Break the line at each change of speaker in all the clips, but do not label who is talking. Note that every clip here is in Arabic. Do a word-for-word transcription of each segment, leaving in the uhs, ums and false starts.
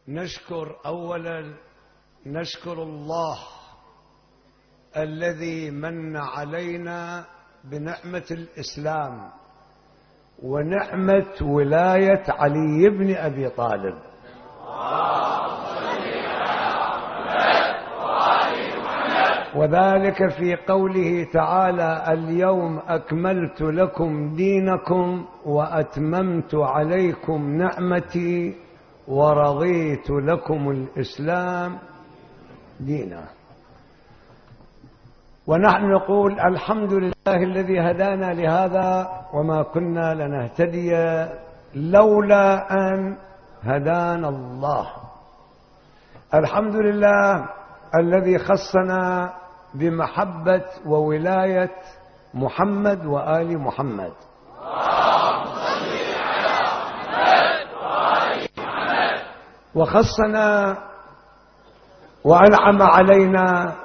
نشكر أولا نشكر الله الذي من علينا بنعمة الإسلام ونعمة ولاية علي بن أبي طالب، وذلك في قوله تعالى: اليوم أكملت لكم دينكم وأتممت عليكم نعمتي ورضيت لكم الإسلام دينا. ونحن نقول الحمد لله الذي هدانا لهذا وما كنا لنهتدي لولا أن هدانا الله. الحمد لله الذي خصنا بمحبة وولاية محمد وآل محمد، وخصنا وأنعم علينا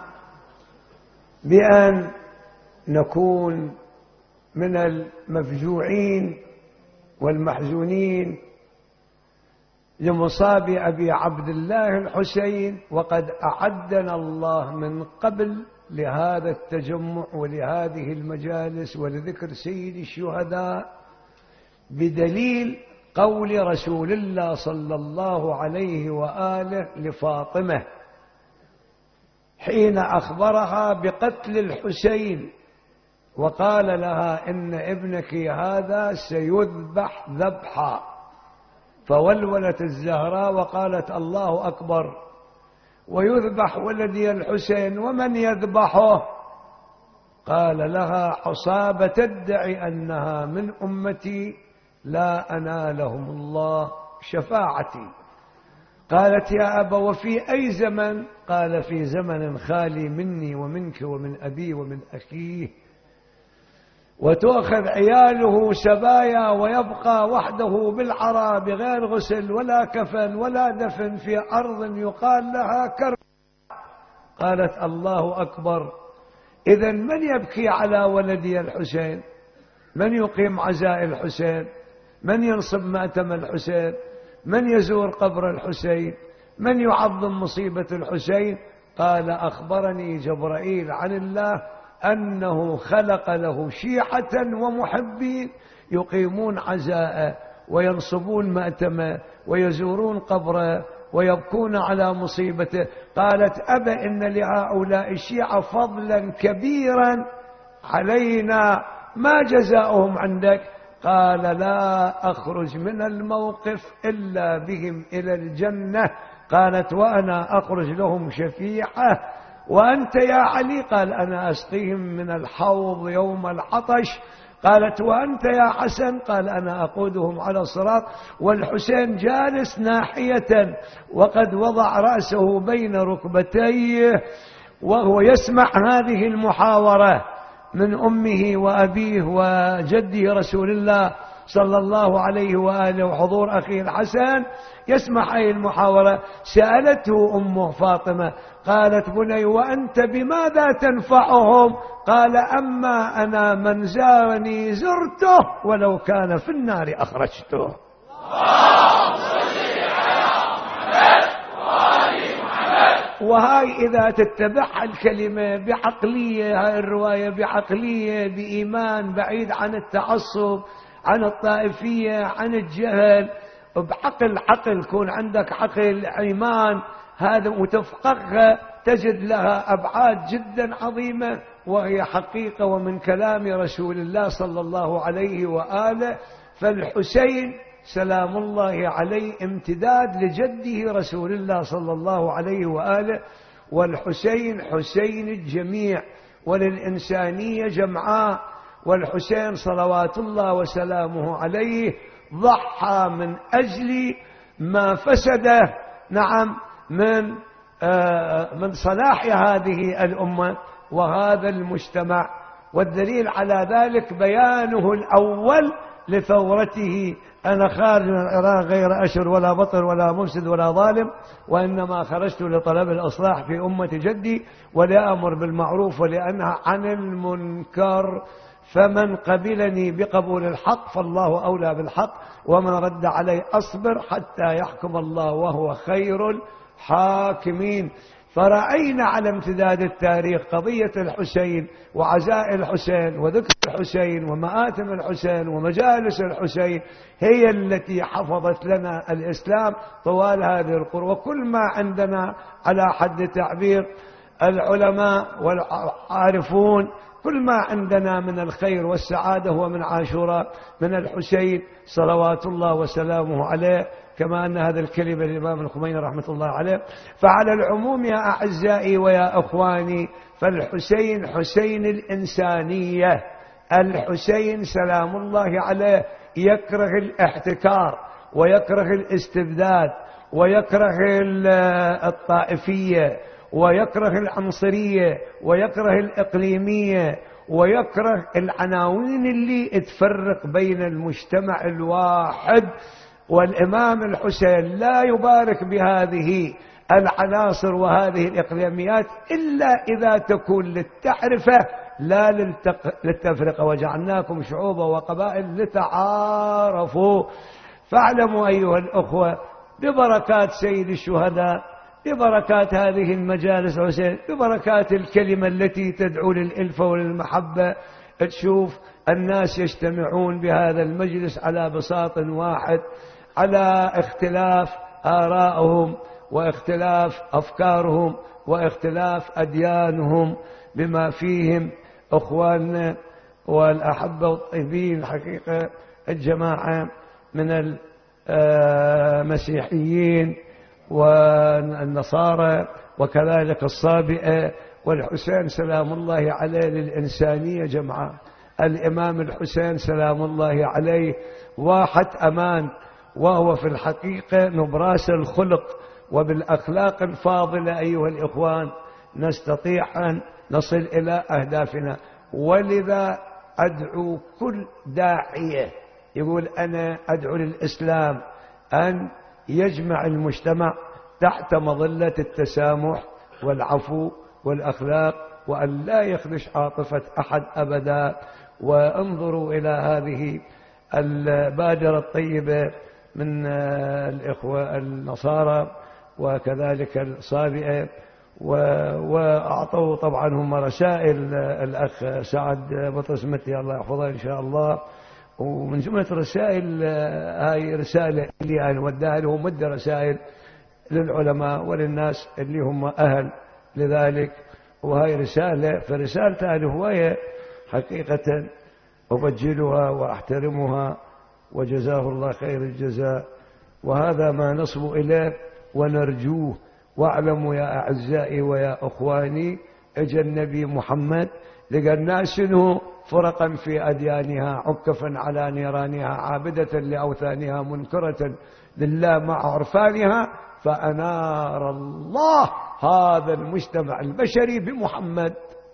بأن نكون من المفجوعين والمحزونين لمصاب أبي عبد الله الحسين، وقد أعدنا الله من قبل لهذا التجمع ولهذه المجالس ولذكر سيد الشهداء بدليل قول رسول الله صلى الله عليه وآله لفاطمة حين أخبرها بقتل الحسين وقال لها: إن ابنك هذا سيذبح ذبحا، فولولت الزهراء وقالت: الله أكبر، ويذبح ولدي الحسين ومن يذبحه؟ قال لها: عصابة تدعي أنها من أمتي لا أنالهم الله شفاعتي. قالت: يا أبا وفي أي زمن؟ قال: في زمن خالي مني ومنك ومن أبي ومن أخيه، وتؤخذ عياله سبايا ويبقى وحده بالعرى بغير غسل ولا كفن ولا دفن في أرض يقال لها كرب. قالت: الله أكبر. إذن من يبكي على ولدي الحسين؟ من يقيم عزاء الحسين؟ من ينصب مأتم الحسين؟ من يزور قبر الحسين؟ من يعظم مصيبة الحسين؟ قال: أخبرني جبرائيل عن الله أنه خلق له شيعة ومحبين يقيمون عزاءه وينصبون مأتمه ويزورون قبره ويبكون على مصيبته. قالت: أبا إن لهؤلاء الشيعة فضلا كبيرا علينا، ما جزاؤهم عندك؟ قال: لا أخرج من الموقف إلا بهم إلى الجنة. قالت: وأنا أخرج لهم شفيعة، وأنت يا علي؟ قال: أنا أسقيهم من الحوض يوم العطش. قالت: وأنت يا حسن؟ قال: أنا أقودهم على الصراط. والحسين جالس ناحية وقد وضع رأسه بين ركبتيه وهو يسمع هذه المحاورة من أمه وأبيه وجده رسول الله صلى الله عليه وآله وحضور أخيه الحسن، يسمع هذه المحاورة. سألته أمه فاطمة قالت: بني وأنت بماذا تنفعهم؟ قال: أما أنا من زارني زرته ولو كان في النار أخرجته. وهاي إذا تتبع الكلمة بعقلية، هاي الرواية بعقلية بإيمان بعيد عن التعصب، عن الطائفية، عن الجهل، بعقل عقل كون عندك عقل إيمان هذا وتفقهها تجد لها أبعاد جدا عظيمة، وهي حقيقة ومن كلام رسول الله صلى الله عليه وآله. فالحسين سلام الله عليه امتداد لجده رسول الله صلى الله عليه وآله، والحسين حسين الجميع وللإنسانية جمعاء. والحسين صلوات الله وسلامه عليه ضحى من أجل ما فسده نعم من آه من صلاح هذه الأمة وهذا المجتمع. والدليل على ذلك بيانه الأول لثورته: أنا خارج من العراق غير أشر ولا بطر ولا مفسد ولا ظالم، وإنما خرجت لطلب الإصلاح في أمة جدي ولأمر بالمعروف ولأنهى عن المنكر. فمن قبلني بقبول الحق فالله أولى بالحق، ومن رد علي أصبر حتى يحكم الله وهو خير الحاكمين. فرأينا على امتداد التاريخ قضية الحسين وعزاء الحسين وذكر الحسين ومآتم الحسين ومجالس الحسين هي التي حفظت لنا الإسلام طوال هذه القرون. وكل ما عندنا على حد تعبير العلماء والعارفون، كل ما عندنا من الخير والسعادة هو من عاشوراء، من الحسين صلوات الله وسلامه عليه، كما أن هذا الكلمة الإمام الخميني رحمة الله عليه. فعلى العموم يا أعزائي ويا أخواني، فالحسين حسين الإنسانية، الحسين سلام الله عليه يكره الاحتكار ويكره الاستبداد ويكره الطائفية ويكره العنصرية ويكره الإقليمية ويكره العناوين اللي تفرق بين المجتمع الواحد. والإمام الحسين لا يبارك بهذه العناصر وهذه الإقليميات إلا إذا تكون للتعرفة لا للتفرقة، وجعلناكم شعوبا وقبائل لتعارفوا. فاعلموا أيها الأخوة ببركات سيد الشهداء، ببركات هذه المجالس الحسين، ببركات الكلمة التي تدعو للإلفة وللمحبة، تشوف الناس يجتمعون بهذا المجلس على بساط واحد، على اختلاف آرائهم واختلاف أفكارهم واختلاف أديانهم، بما فيهم أخواننا والأحبة الطيبين حقيقة الجماعة من المسيحيين والنصارى وكذلك الصابئة. والحسين سلام الله عليه للإنسانية جمعاء. الإمام الحسين سلام الله عليه واحد أمان، وهو في الحقيقة نبراس الخلق، وبالأخلاق الفاضلة أيها الإخوان نستطيع أن نصل إلى أهدافنا. ولذا أدعو كل داعية يقول أنا أدعو للإسلام أن يجمع المجتمع تحت مظلة التسامح والعفو والأخلاق، وأن لا يخدش عاطفة أحد أبدا. وانظروا إلى هذه البادرة الطيبة من الإخوة النصارى وكذلك الصابئة، وأعطوا طبعا هم رسائل الأخ سعد بطرسمتي الله يحفظه إن شاء الله. ومن جملة الرسائل هاي رسالة اللي أنا وداها لهم، مدة رسائل للعلماء وللناس اللي هم أهل لذلك، وهاي رسالة فرسالة الهواية حقيقة أبجلها وأحترمها، وجزاه الله خير الجزاء. وهذا ما نصب إليه ونرجوه. واعلموا يا أعزائي ويا أخواني، اجى النبي محمد لقى الناس شنو فرقا في أديانها، عكفا على نيرانها، عابدة لأوثانها، منكرة لله مع عرفانها، فأنار الله هذا المجتمع البشري بمحمد.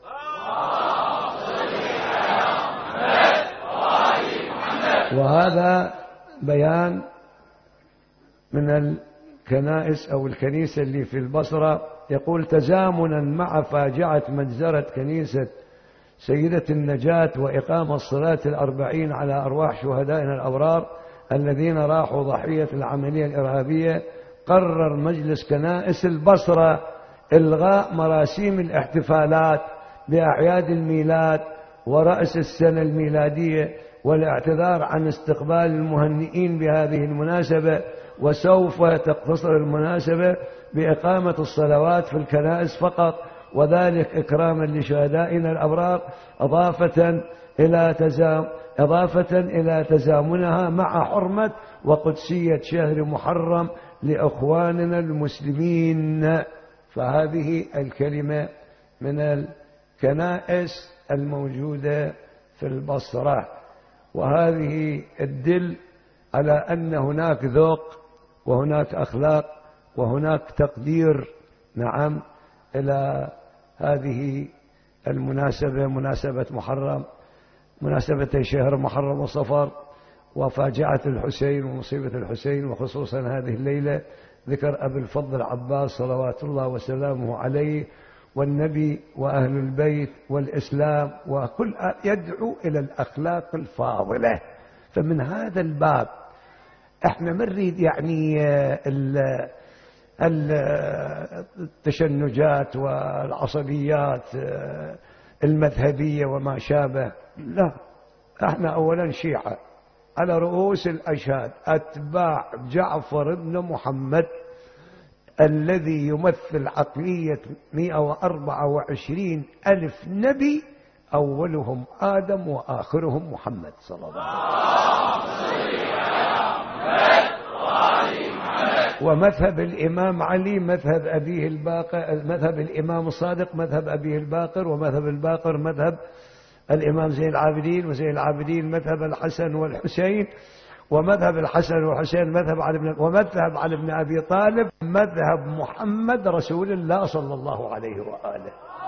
وهذا بيان من الكنائس أو الكنيسة اللي في البصرة، يقول تزامنا مع فاجعة مجزرة كنيسة سيدة النجاة وإقامة الصلاة الأربعين على أرواح شهدائنا الأبرار الذين راحوا ضحية العملية الإرهابية، قرر مجلس كنائس البصرة إلغاء مراسيم الاحتفالات بأعياد الميلاد ورأس السنة الميلادية والاعتذار عن استقبال المهنئين بهذه المناسبة، وسوف تقتصر المناسبة بإقامة الصلوات في الكنائس فقط، وذلك إكراما لشهدائنا الأبرار، إضافة إلى تزام إضافة إلى تزامنها مع حرمة وقدسية شهر محرم لأخواننا المسلمين. فهذه الكلمة من الكنائس الموجودة في البصرة، وهذه الدل على أن هناك ذوق وهناك أخلاق وهناك تقدير نعم إلى هذه المناسبة، مناسبة محرم، مناسبة شهر محرم وصفر وفاجعة الحسين ومصيبة الحسين، وخصوصا هذه الليلة ذكر أبي الفضل عباس صلوات الله وسلامه عليه. والنبي وأهل البيت والإسلام، وكل يدعو إلى الأخلاق الفاضلة. فمن هذا الباب احنا نريد يعني التشنجات والعصبيات المذهبية وما شابه، لا، احنا أولا شيعة على رؤوس الأشهاد أتباع جعفر بن محمد الذي يمثل عقلية مئة وأربعة وعشرين ألف نبي، أولهم آدم وآخرهم محمد صلى الله عليه وسلم. ومذهب الإمام علي مذهب أبيه الباقر، مذهب الإمام الصادق مذهب أبيه الباقر، ومذهب الباقر مذهب الإمام زين العابدين، وزين العابدين مذهب الحسن والحسين، ومذهب الحسن والحسين مذهب علي بن ومذهب علي بن أبي طالب مذهب محمد رسول الله صلى الله عليه وآله.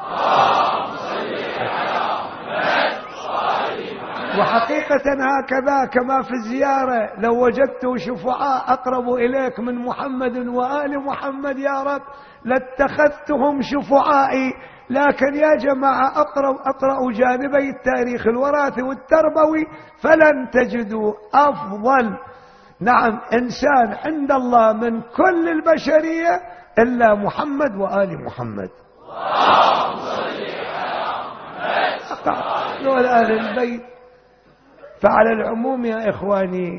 وحقيقة هكذا كما في الزيارة، لو وجدت شفعاء أقرب إليك من محمد وآل محمد يا رب لاتخذتهم شفعائي. لكن يا جماعة أقرأوا أقرأوا جانبي التاريخ الوراثي والتربوي فلن تجدوا أفضل نعم إنسان عند الله من كل البشرية إلا محمد وآل محمد. دول أهل البيت. فعلى العموم يا إخواني،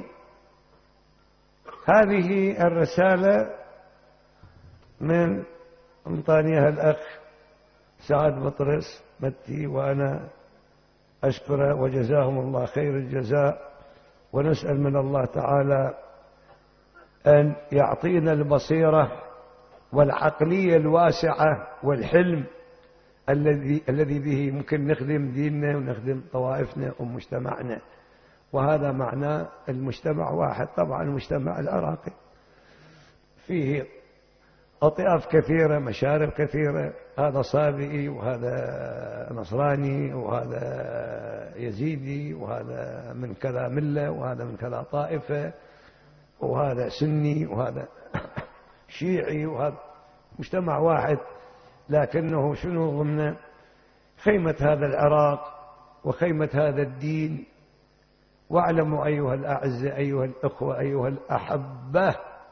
هذه الرسالة من أنطانيها الأخ سعد بطرس متي، وأنا أشكره وجزاهم الله خير الجزاء، ونسأل من الله تعالى أن يعطينا البصيرة والعقلية الواسعة والحلم الذي الذي به ممكن نخدم ديننا ونخدم طوائفنا ومجتمعنا. وهذا معناه المجتمع واحد. طبعا المجتمع العراقي فيه أطياف كثيرة، مشارب كثيرة، هذا صابئي وهذا نصراني وهذا يزيدي وهذا من كذا ملة وهذا من كذا طائفة وهذا سني وهذا شيعي، وهذا مجتمع واحد، لكنه شنو ضمن خيمة هذا العراق وخيمة هذا الدين. واعلموا أيها الأعزاء أيها الأخوة أيها الأحبة،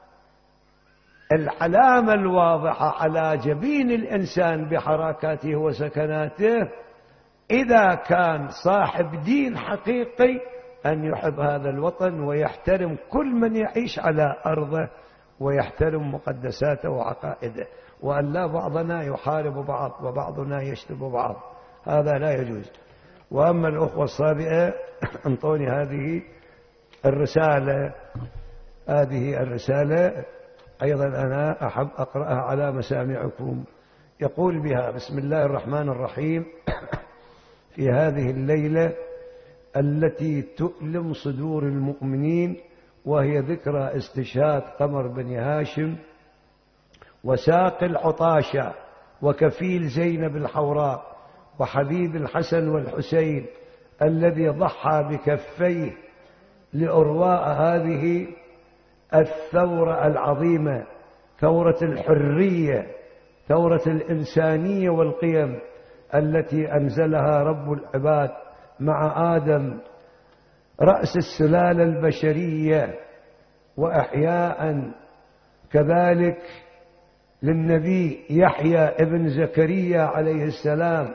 العلامة الواضحة على جبين الإنسان بحركاته وسكناته إذا كان صاحب دين حقيقي أن يحب هذا الوطن ويحترم كل من يعيش على أرضه ويحترم مقدساته وعقائده، وأن لا بعضنا يحارب بعض وبعضنا يشتم بعض، هذا لا يجوز. وأما الأخوة الصابئة انطوني هذه الرسالة، هذه الرسالة أيضا أنا أحب أقرأها على مسامعكم. يقول بها: بسم الله الرحمن الرحيم. في هذه الليلة التي تؤلم صدور المؤمنين، وهي ذكرى استشهاد قمر بن هاشم وساق العطاشة وكفيل زينب الحوراء وحبيب الحسن والحسين الذي ضحى بكفيه لأرواء هذه الثورة العظيمة، ثورة الحرية، ثورة الإنسانية والقيم التي أنزلها رب العباد مع آدم رأس السلالة البشرية، وأحياء كذلك للنبي يحيى ابن زكريا عليه السلام.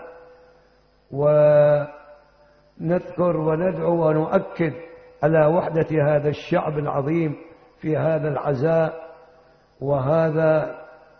ونذكر وندعو ونؤكد على وحدة هذا الشعب العظيم في هذا العزاء، وهذا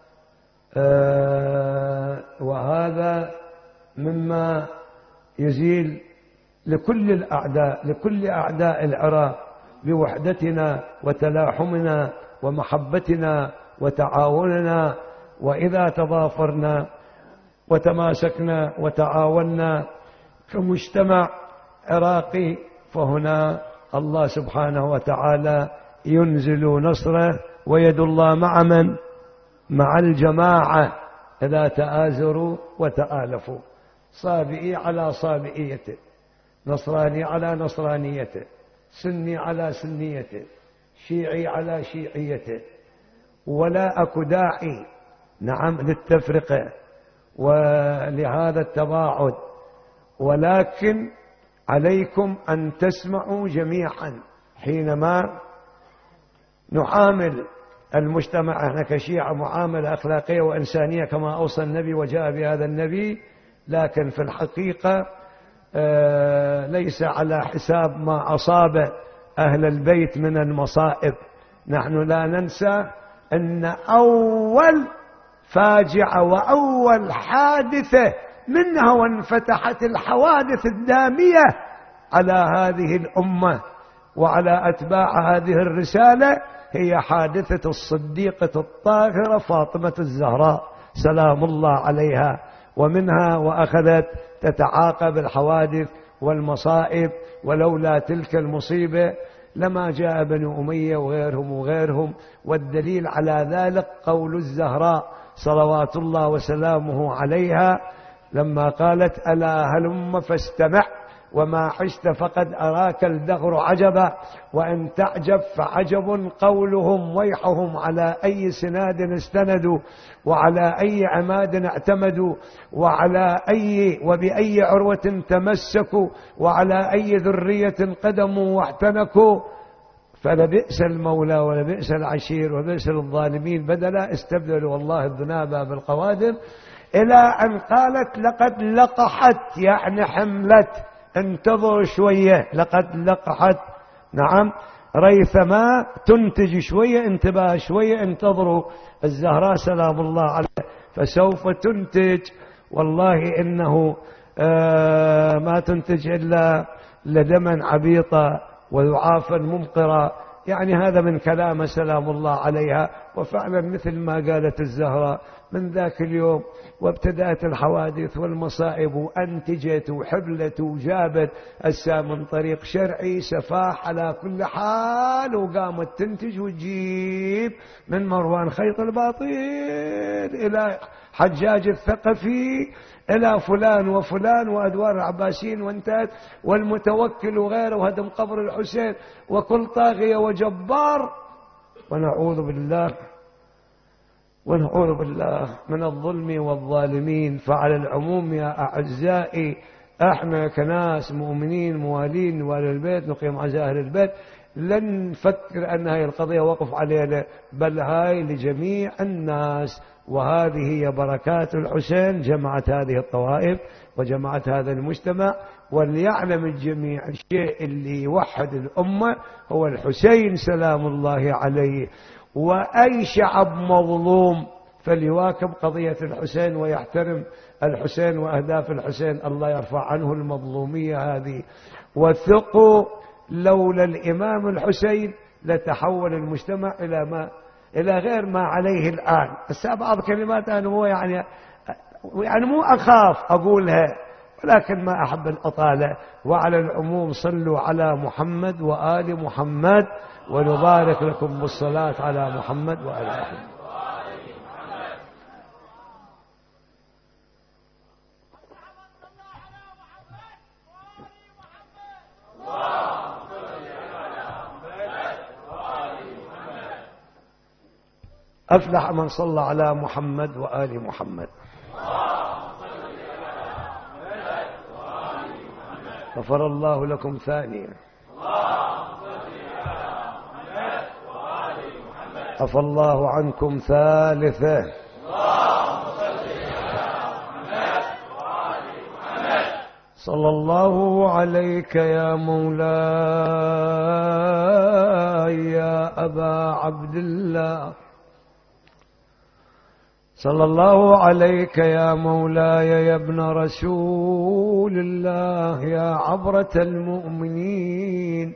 آه وهذا مما يزيل لكل الأعداء لكل أعداء العراق بوحدتنا وتلاحمنا ومحبتنا وتعاوننا. وإذا تضافرنا وتماسكنا وتعاوننا كمجتمع عراقي فهنا الله سبحانه وتعالى ينزل نصره، ويد الله مع من؟ مع الجماعة إذا تآزروا وتآلفوا. صابئي على صابئيته، نصراني على نصرانيته، سني على سنيته، شيعي على شيعيته، ولا أكو داعي نعم للتفرقة ولهذا التباعد، ولكن عليكم أن تسمعوا جميعا حينما نعامل المجتمع احنا كشيعة معاملة أخلاقية وإنسانية كما أوصى النبي وجاء بهذا النبي، لكن في الحقيقة آه ليس على حساب ما أصاب أهل البيت من المصائب. نحن لا ننسى أن أول فاجعة وأول حادثة منها وانفتحت الحوادث الدامية على هذه الأمة وعلى أتباع هذه الرسالة هي حادثة الصديقة الطاهرة فاطمة الزهراء سلام الله عليها، ومنها وأخذت تتعاقب الحوادث والمصائب، ولولا تلك المصيبة لما جاء بنو أمية وغيرهم وغيرهم. والدليل على ذلك قول الزهراء صلوات الله وسلامه عليها لما قالت ألا هلم فاستمع وما عشت فقد أراك الدهر عجبا، وإن تعجب فعجب قولهم ويحهم على أي سناد استندوا وعلى أي عماد اعتمدوا وعلى أي وبأي عروة تمسكوا وعلى أي ذرية قدموا واحتنكوا، فلبئس المولى ولبئس العشير وبئس الظالمين بدلا استبدلوا والله الذنابى بالقوادر، إلى أن قالت لقد لقحت يعني حملت، انتظروا شوية لقد لقحت، نعم ريثما تنتج شوية، انتباه شوية، انتظروا الزهراء سلام الله عليه فسوف تنتج، والله إنه آه ما تنتج إلا لدما عبيطا وذعافا ممقرا، يعني هذا من كلام سلام الله عليها. وفعلا مثل ما قالت الزهراء من ذاك اليوم وابتدأت الحوادث والمصائب وأنتجت وحبلت وجابت هسه من طريق شرعي سفاح على كل حال، وقامت تنتج وتجيب من مروان خيط الباطل إلى حجاج الثقفي إلى فلان وفلان وأدوار العباسيين وانتهت، والمتوكل وغيره وهدم قبر الحسين وكل طاغية وجبار. ونعوذ بالله ونعوذ بالله من الظلم والظالمين. فعلى العموم يا أعزائي احنا كناس مؤمنين موالين وأهل البيت نقيم عزاء أهل البيت لن نفكر أن هاي القضية وقف علينا، بل هاي لجميع الناس، وهذه هي بركات الحسين جمعت هذه الطوائف وجمعت هذا المجتمع. وليعلم الجميع الشيء اللي يوحد الأمة هو الحسين سلام الله عليه، وأي شعب مظلوم فليواكب قضية الحسين ويحترم الحسين وأهداف الحسين، الله يرفع عنه المظلومية هذه. وثقوا لولا الإمام الحسين لتحول المجتمع إلى ما إلى غير ما عليه الآن. بس بعض كلمات أنا مو يعني يعني مو أخاف أقولها ولكن ما أحب الأطالة. وعلى العموم صلوا على محمد وآل محمد ونبارك لكم بالصلاة على محمد وآل محمد. أفلح من صلى على محمد وآل محمد. غفر الله لكم ثانيا. عفى الله عنكم ثالثا. صلى الله عليك يا مولاي يا أبا عبد الله، صلى الله عليك يا مولاي يا ابن رسول الله، يا عبرة المؤمنين،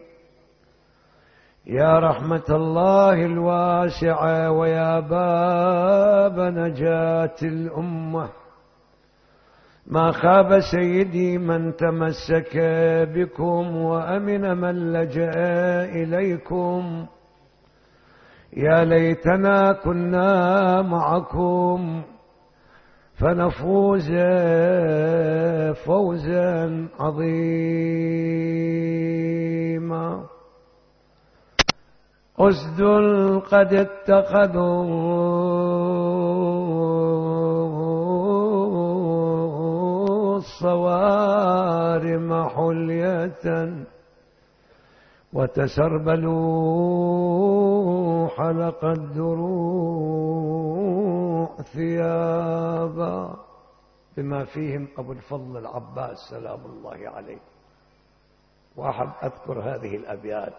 يا رحمة الله الواسعة، ويا باب نجاة الأمة. ما خاب سيدي من تمسك بكم وأمن من لجأ إليكم. يا ليتنا كنا معكم فنفوز فوزا عظيما. أسد قد اتخذوا الصوارم حلية وتسربلوا حلق الدروع ثيابا، بما فيهم أبو الفضل العباس سلام الله عليه. وأحب أذكر هذه الأبيات: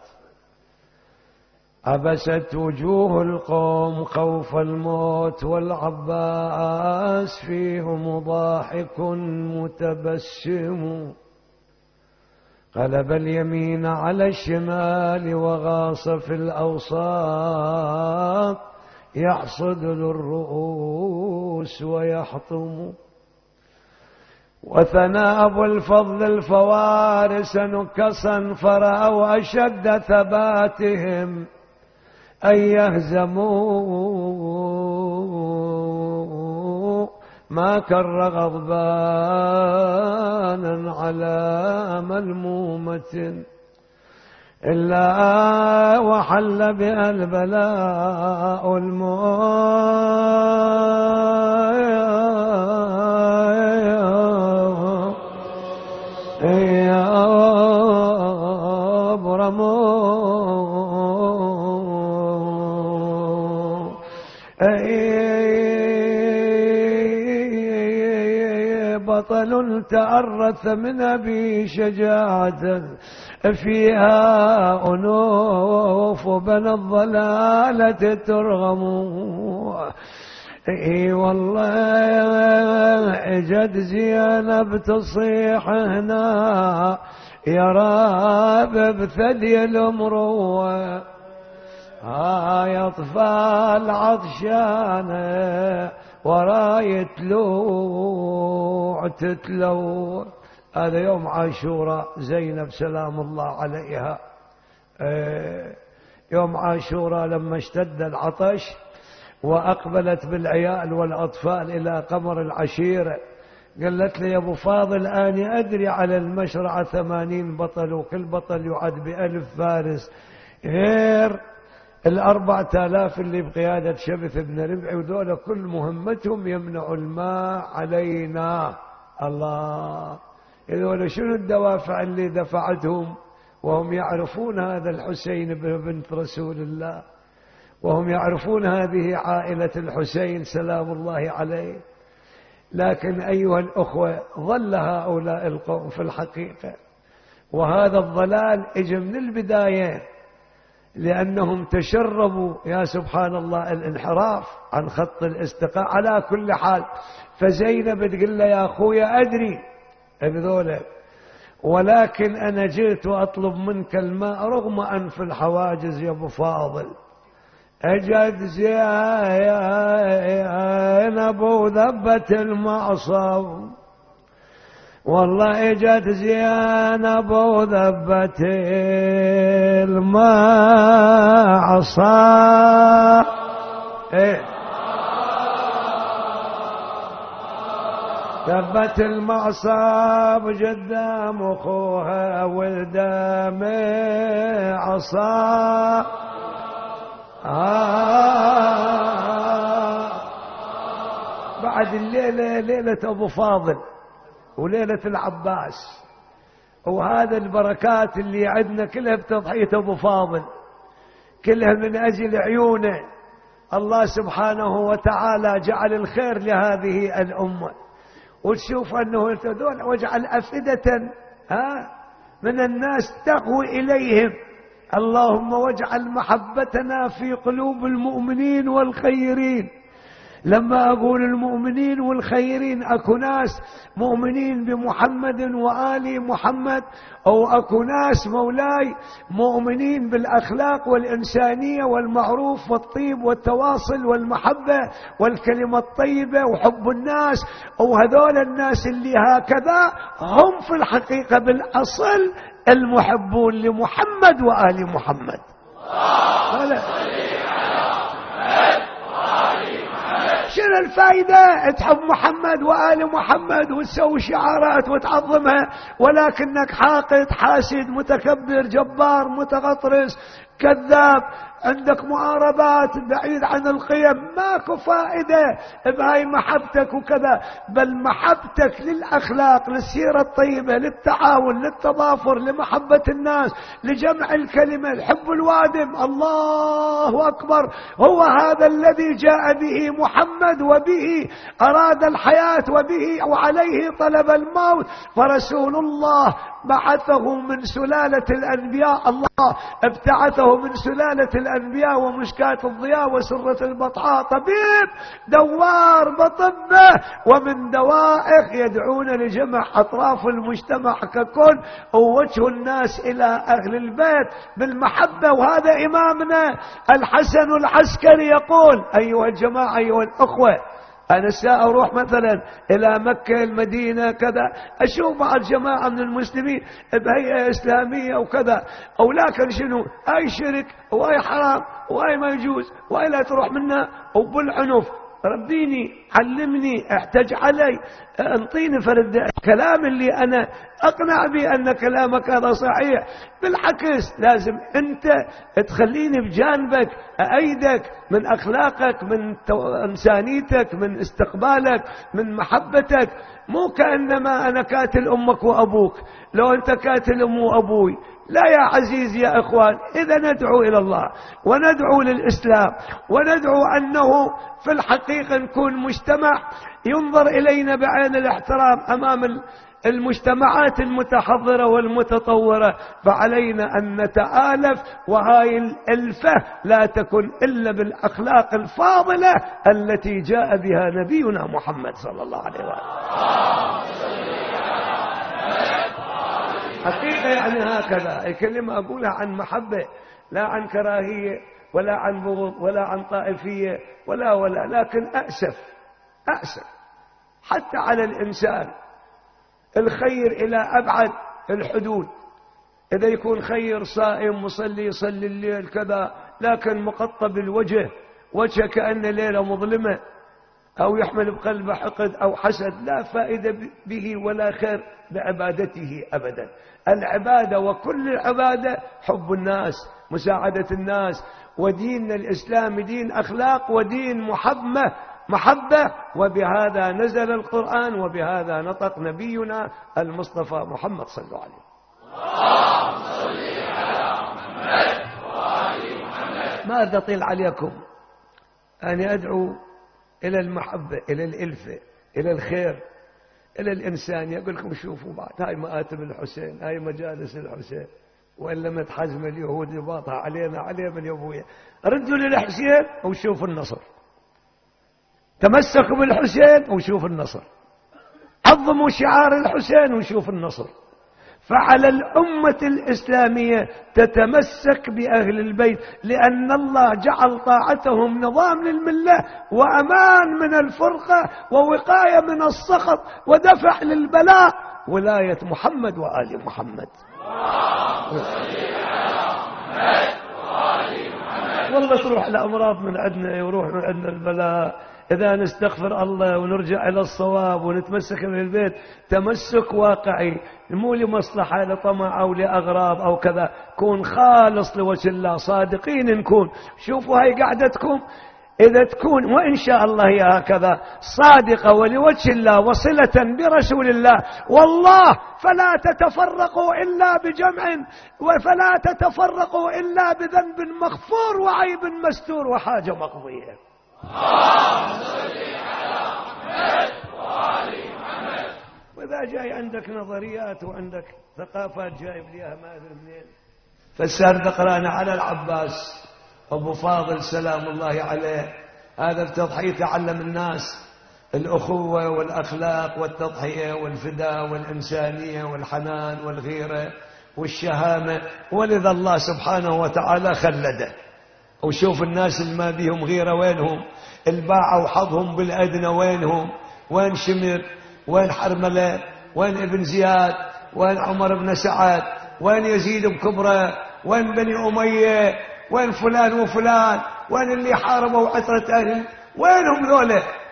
عبست وجوه القوم خوف الموت والعباس فيهم ضاحك متبسم، قلب اليمين على الشمال وغاص في الأوساط يحصد للرؤوس ويحطم. وثنى أبو الفضل الفوارس نكصا فرأوا أشد ثباتهم أن يهزموا، ما كر غضبانا على ملمومة إلا وحل بها البلاء بطل تأرث من أبي شجاعة فيها أنوف بين الضلالة ترغم. اي والله جد زينب تصيح هنا يا راب بثدي المروة، هاي أطفال عطشانة وراي تلوع تتلوع. هذا يوم عاشوراء، زينب سلام الله عليها يوم عاشوراء لما اشتد العطش وأقبلت بالعيال والأطفال إلى قمر العشيرة، قالت لي يا أبو فاضل أنا أدري على المشرعة ثمانين بطل وكل بطل يعد بألف فارس غير الأربعة آلاف اللي بقيادة شبث بن ربعي، وذولا كل مهمتهم يمنعوا الماء علينا. الله، هذول شنو الدوافع اللي دفعتهم وهم يعرفون هذا الحسين بنت رسول الله، وهم يعرفون هذه عائلة الحسين سلام الله عليه. لكن أيها الأخوة ظل هؤلاء القوم في الحقيقة، وهذا الضلال اجى من البداية لأنهم تشربوا يا سبحان الله الانحراف عن خط الاستقامة. على كل حال فزينب تقول له يا أخويا أدري بذولا، ولكن أنا جئت وأطلب منك الماء رغم أنف الحواجز يا أبو فاضل. أجد زينب وذبت المعصم، والله اجت زينب وذبت المعصم. ايه ذبت المعصم قدام اخوها والدم عصا. آه بعد الليلة ليلة أبو فاضل وليلة العباس، وهذا البركات اللي عندنا كلها بتضحية أبو فاضل، كلها من أجل عيونه. الله سبحانه وتعالى جعل الخير لهذه الأمة، وتشوف أنه يرتدون واجعل أفئدة ها من الناس تقوي إليهم. اللهم واجعل محبتنا في قلوب المؤمنين والخيرين. لما أقول المؤمنين والخيرين أكو ناس مؤمنين بمحمد وآل محمد، أو أكو ناس مولاي مؤمنين بالأخلاق والإنسانية والمعروف والطيب والتواصل والمحبة والكلمة الطيبة وحب الناس، وهذول الناس اللي هكذا هم في الحقيقة بالأصل المحبون لمحمد وآل محمد. شنو من الفائدة تحب محمد وآل محمد وتسوي شعارات وتعظمها، ولكنك حاقد حاسد متكبر جبار متغطرس كذاب، عندك معارضات بعيد عن القيم، ماكو فائدة بهاي محبتك وكذا. بل محبتك للأخلاق، للسيرة الطيبة، للتعاون، للتضافر، لمحبة الناس، لجمع الكلمة، الحب الوادم، الله أكبر، هو هذا الذي جاء به محمد، وبه أراد الحياة، وبه وعليه طلب الموت. فرسول الله بعثه من سلالة الأنبياء، الله ابتعثه من سلالة الأنبياء ومشكاة الضياء وسرة البطحاء، طبيب دوار بطبه ومن دوائه يدعون لجمع أطراف المجتمع ككل ووجه الناس إلى أهل البيت بالمحبة. وهذا إمامنا الحسن العسكري يقول: أيها الجماعة، أيها الأخوة، أنا سأروح مثلا إلى مكة المدينة كذا، أشوف بعض جماعة من المسلمين بهيئة إسلامية وكذا، أو لكن شنو أي شرك وأي حرام وأي ما يجوز وأي لا تروح منها وبالعنف. ربيني، علمني، احتج علي، انطيني فرد كلام اللي أنا أقنع به أن كلامك هذا صحيح. بالعكس لازم أنت تخليني بجانبك، أأيدك من أخلاقك، من إنسانيتك، من استقبالك، من محبتك. مو كأنما أنا كاتل أمك وأبوك. لو أنت كاتل أم وأبوي، لا يا عزيز يا إخوان. إذا ندعو إلى الله وندعو للإسلام وندعو أنه في الحقيقة نكون مجتمع ينظر إلينا بعين الاحترام أمام المجتمعات المتحضرة والمتطورة، فعلينا أن نتآلف، وهاي الألفة لا تكن إلا بالأخلاق الفاضلة التي جاء بها نبينا محمد صلى الله عليه وسلم. حقيقة يعني هكذا الكلمة أقولها عن محبة، لا عن كراهية ولا عن بغض ولا عن طائفية ولا ولا لكن أأسف أأسف حتى على الإنسان الخير إلى أبعد الحدود. إذا يكون خير صائم مصلي يصلي الليل كذا، لكن مقطب الوجه، وجهه كأن ليلة مظلمة، أو يحمل بقلبه حقد أو حسد، لا فائدة به ولا خير بعبادته أبدا. العبادة وكل العبادة حب الناس، مساعدة الناس، وديننا الإسلام دين أخلاق ودين محبة محبة وبهذا نزل القرآن، وبهذا نطق نبينا المصطفى محمد صلى الله عليه وسلم. اللهم صل على محمد وآل محمد. ما أطيل عليكم، أنا أدعو إلى المحبة، إلى الإلفة، إلى الخير، إلى الإنسان. يقول لكم شوفوا بعد هاي مآتم الحسين، هاي مجالس الحسين، وإلا متحزم اليهود يباطها علينا عليه من يبويا. ردوا للحسين وشوفوا النصر، تمسكوا بالحسين وشوفوا النصر، عظموا شعار الحسين وشوفوا النصر. فعلى الأمة الإسلامية تتمسك بأهل البيت، لأن الله جعل طاعتهم نظام للملة وأمان من الفرقة ووقاية من السخط ودفع للبلاء. ولاية محمد وآل محمد. والله تروح الأمراض من عندنا ويروح من عندنا البلاء. إذا نستغفر الله ونرجع إلى الصواب ونتمسك من البيت تمسك واقعي، مو لمصلحة لطمع أو لأغراض أو كذا، كون خالص لوجه الله، صادقين نكون. شوفوا هاي قعدتكم إذا تكون وإن شاء الله هي هكذا صادقة ولوجه الله وصلة برسول الله، والله فلا تتفرقوا إلا بجمع، وفلا تتفرقوا إلا بذنب مغفور وعيب مستور وحاجة مقضية. اللهم صل على محمد وآل محمد. وإذا جاي عندك نظريات وعندك ثقافات جايب ليها ما أدري منين، فالسار قرانا على العباس أبو فاضل سلام الله عليه، هذا بتضحية تعلم الناس الأخوة والأخلاق والتضحية والفداء والإنسانية والحنان والغيرة والشهامة، ولذا الله سبحانه وتعالى خلده. وشوف الناس اللي ما بيهم غيرة وينهم، الباعة وحظهم بالأدنى وينهم، وين شمر، وين حرملة، وين ابن زياد، وين عمر بن سعد، وين يزيد بكبرى، وين بني أمية، وين فلان وفلان، وين اللي حاربوا عثرة أهل، وينهم ذولا؟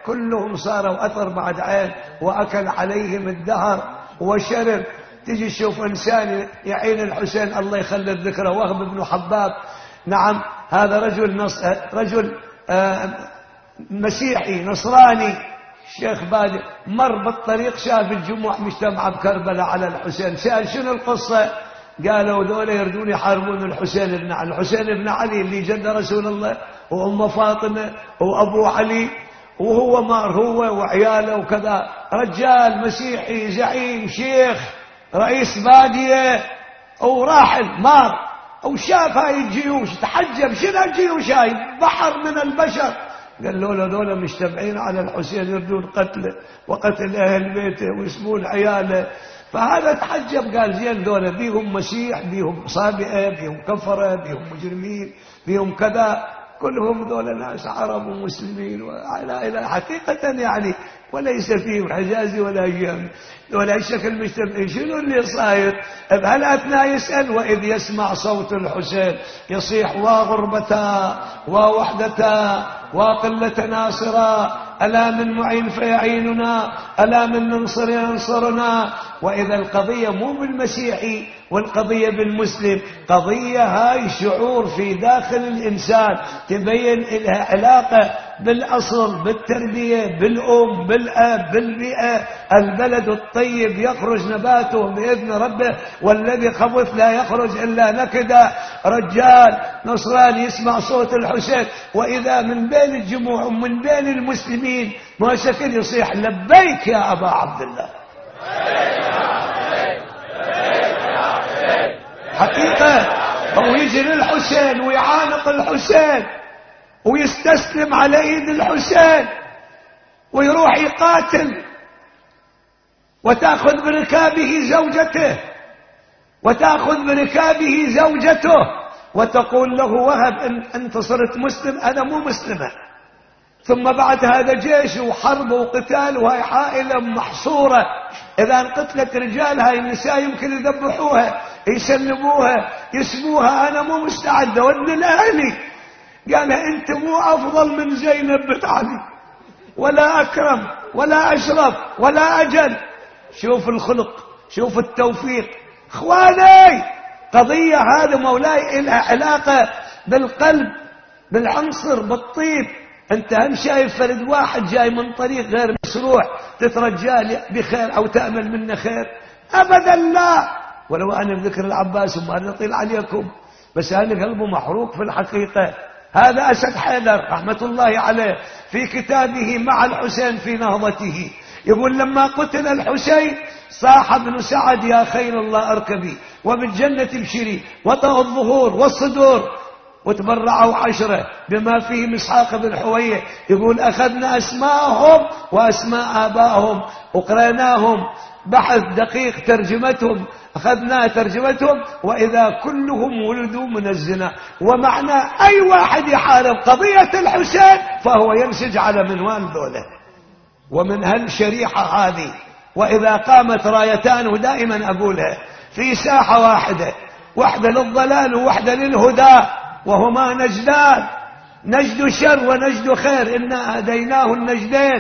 كلهم صاروا أثر بعد عين، وأكل عليهم الدهر وشرب. تجي تشوف إنسان يعين الحسين الله يخلد ذكره، وهب بن حباب، نعم هذا رجل نص... رجل آه مسيحي نصراني، الشيخ بادئ مر بالطريق شاف الجموع مجتمعة بكربلاء على الحسين، سأل شنو القصة؟ قالوا ذولا يردون يحاربون الحسين بن علي. الحسين بن علي اللي جد رسول الله وأم فاطمة وأبو علي، وهو مار هو وعياله وكذا، رجال مسيحي زعيم شيخ رئيس بادية وراحل مار، وشاف هاي الجيوش تحجب، شنو الجيوش هاي؟ بحر من البشر. قال له ذولا مجتمعين على الحسين يردون قتله وقتل أهل بيته ويسمون عياله. فهذا تحجب، قال زين ذولا بيهم مسيح، بيهم صابئة، بيهم كفرة، بيهم مجرمين، بيهم كذا، كلهم ذولا ناس عرب ومسلمين وعلى إلى حقيقة يعني، وليس فيهم حجازي ولا جامي ولا شكل مجتمعين. شنو اللي صاير؟ بهالأثناء يسأل: وإذ يسمع صوت الحسين يصيح: وغربتا ووحدتا وقلة ناصرا، ألا من معين فيعيننا، ألا من منصر ينصرنا. وإذا القضية مو بالمسيحي والقضية بالمسلم، قضية هاي شعور في داخل الإنسان تبين لها علاقة بالأصل، بالتربية، بالأم، بالأب، بالبيئة. البلد الطيب يخرج نباته بإذن ربه، والذي خبث لا يخرج إلا نكدا. رجال نصراني يسمع صوت الحسين، وإذا من بين الجموع ومن بين المسلمين ما شكل يصيح: لبيك يا أبا عبد الله. حقيقة هو يجي للحسين ويعانق الحسين ويستسلم على ايد الحسين ويروح يقاتل، وتأخذ بركابه زوجته وتأخذ بركابه زوجته وتقول له: وهب إن أنت صرت مسلم، أنا مو مسلمة. ثم بعد هذا جيش وحرب وقتال، وهي عائلة محصورة، إذا انقتلت رجال هاي النساء يمكن يذبحوها يسلموها يسموها. أنا مو مستعدة ودي لأهلي. قال: أنت مو أفضل من زينب بنت علي، ولا أكرم ولا أشرف ولا أجل. شوف الخلق، شوف التوفيق. إخواني، قضية هذا مولاي إلها علاقة بالقلب، بالعنصر، بالطيب. أنت هم شايف فرد واحد جاي من طريق غير مشروع تترجى بخير أو تأمل منه خير؟ أبدا لا. ولو أنا بذكر العباس وما نطيل عليكم، بس أنا قلبه محروق في الحقيقة. هذا أسد حيدر رحمة الله عليه في كتابه مع الحسين في نهضته يقول: لما قتل الحسين صاح ابن سعد: يا خيل الله اركبي وبالجنة ابشري، وطأ الظهور والصدور. وتبرعوا عشرة بما فيه إسحاق بن حوية. يقول: أخذنا أسماءهم وأسماء آبائهم وقرأناهم بحث دقيق ترجمتهم، أخذنا ترجمتهم، وإذا كلهم ولدوا من الزنا. ومعنى أي واحد يحارب قضية الحسين فهو ينسج على منوال ذوله ومن هالشريحة هذه. وإذا قامت رايتان، ودائما أقولها، في ساحة واحدة، واحدة للضلال وواحدة للهدى، وهما نجدان، نجد شر ونجد خير، إنا هديناه النجدين،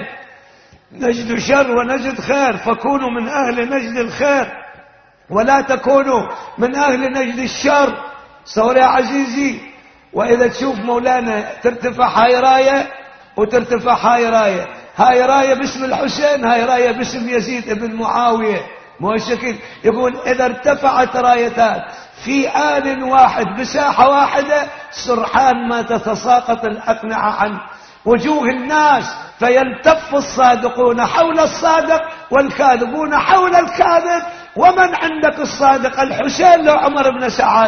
نجد شر ونجد خير، فكونوا من أهل نجد الخير ولا تكونوا من أهل نجد الشر. صور يا عزيزي. وإذا تشوف مولانا ترتفع هاي راية وترتفع هاي راية، هاي راية باسم الحسين، هاي راية باسم يزيد بن معاوية، مو شكل. يقول: إذا ارتفعت رايتان في آن واحد بساحة واحدة، سرحان ما تتساقط الأقنعة عن وجوه الناس، فيلتف الصادقون حول الصادق والكاذبون حول الكاذب. ومن عندك الصادق؟ الحسين لو عمر بن سعد،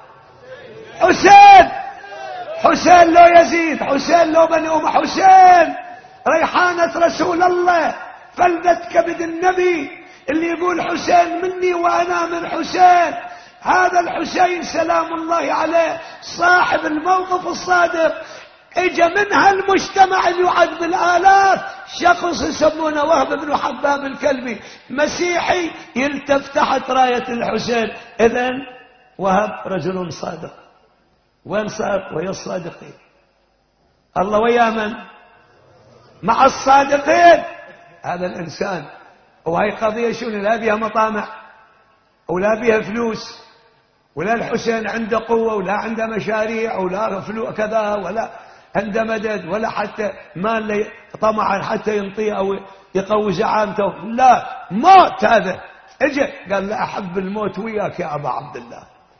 حسين حسين لو يزيد، حسين لو بني أم حسين، ريحانة رسول الله، فلدة كبد النبي، اللي يقول: حسين مني وأنا من حسين. هذا الحسين سلام الله عليه صاحب الموقف الصادق. اجى منها المجتمع اللي يعد بالالاف شخص يسمونه وهب بن حباب الكلبي، مسيحي، يلتف تحت راية الحسين. اذن وهب رجل صادق. وين صار؟ ويا الصادقين. الله ويا من؟ مع الصادقين هذا الإنسان. وهي قضية شنو؟ لا بيها مطامع ولا بيها فلوس، ولا الحسين عنده قوة ولا عنده مشاريع ولا فلوس كذا ولا عنده مدد ولا حتى مال طمعا حتى ينطيه أو يقوي زعامته. لا، موت هذا. اجى قال لا أحب الموت وياك يا أبا عبد الله.